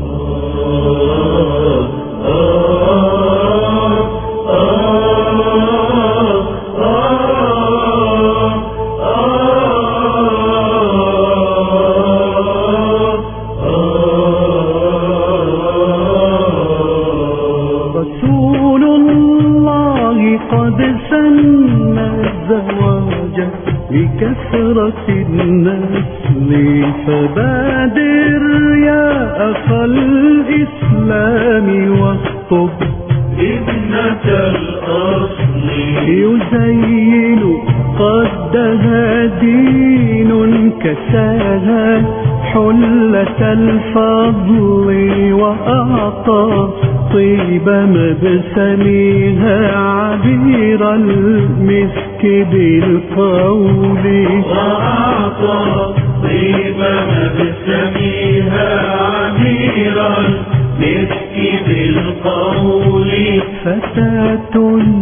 رسول الله قد سن الزواج بكثرة النسل، فبادر يا أخا الإسلام واخطب ابنة الأصل، يزين قدها دين كساها حلة الفضل، وأعطى طيب مبسمها عبير المسك بالقول، وأعطى طيب مبسمها عبير المسك بالقول. فتاة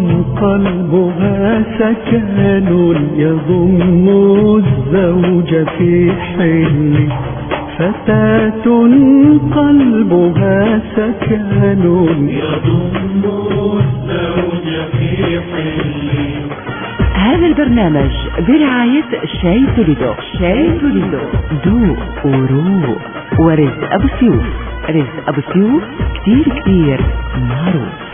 قلبها سكن يضم الزوج في حل، فتاة قلبها سكن يضم الزوج في حل. هذا البرنامج برعاية شاي توليدو. شاي توليدو ذوق وروق. ورزق أبو سيوف. رزق أبو سيوف كتير معروف.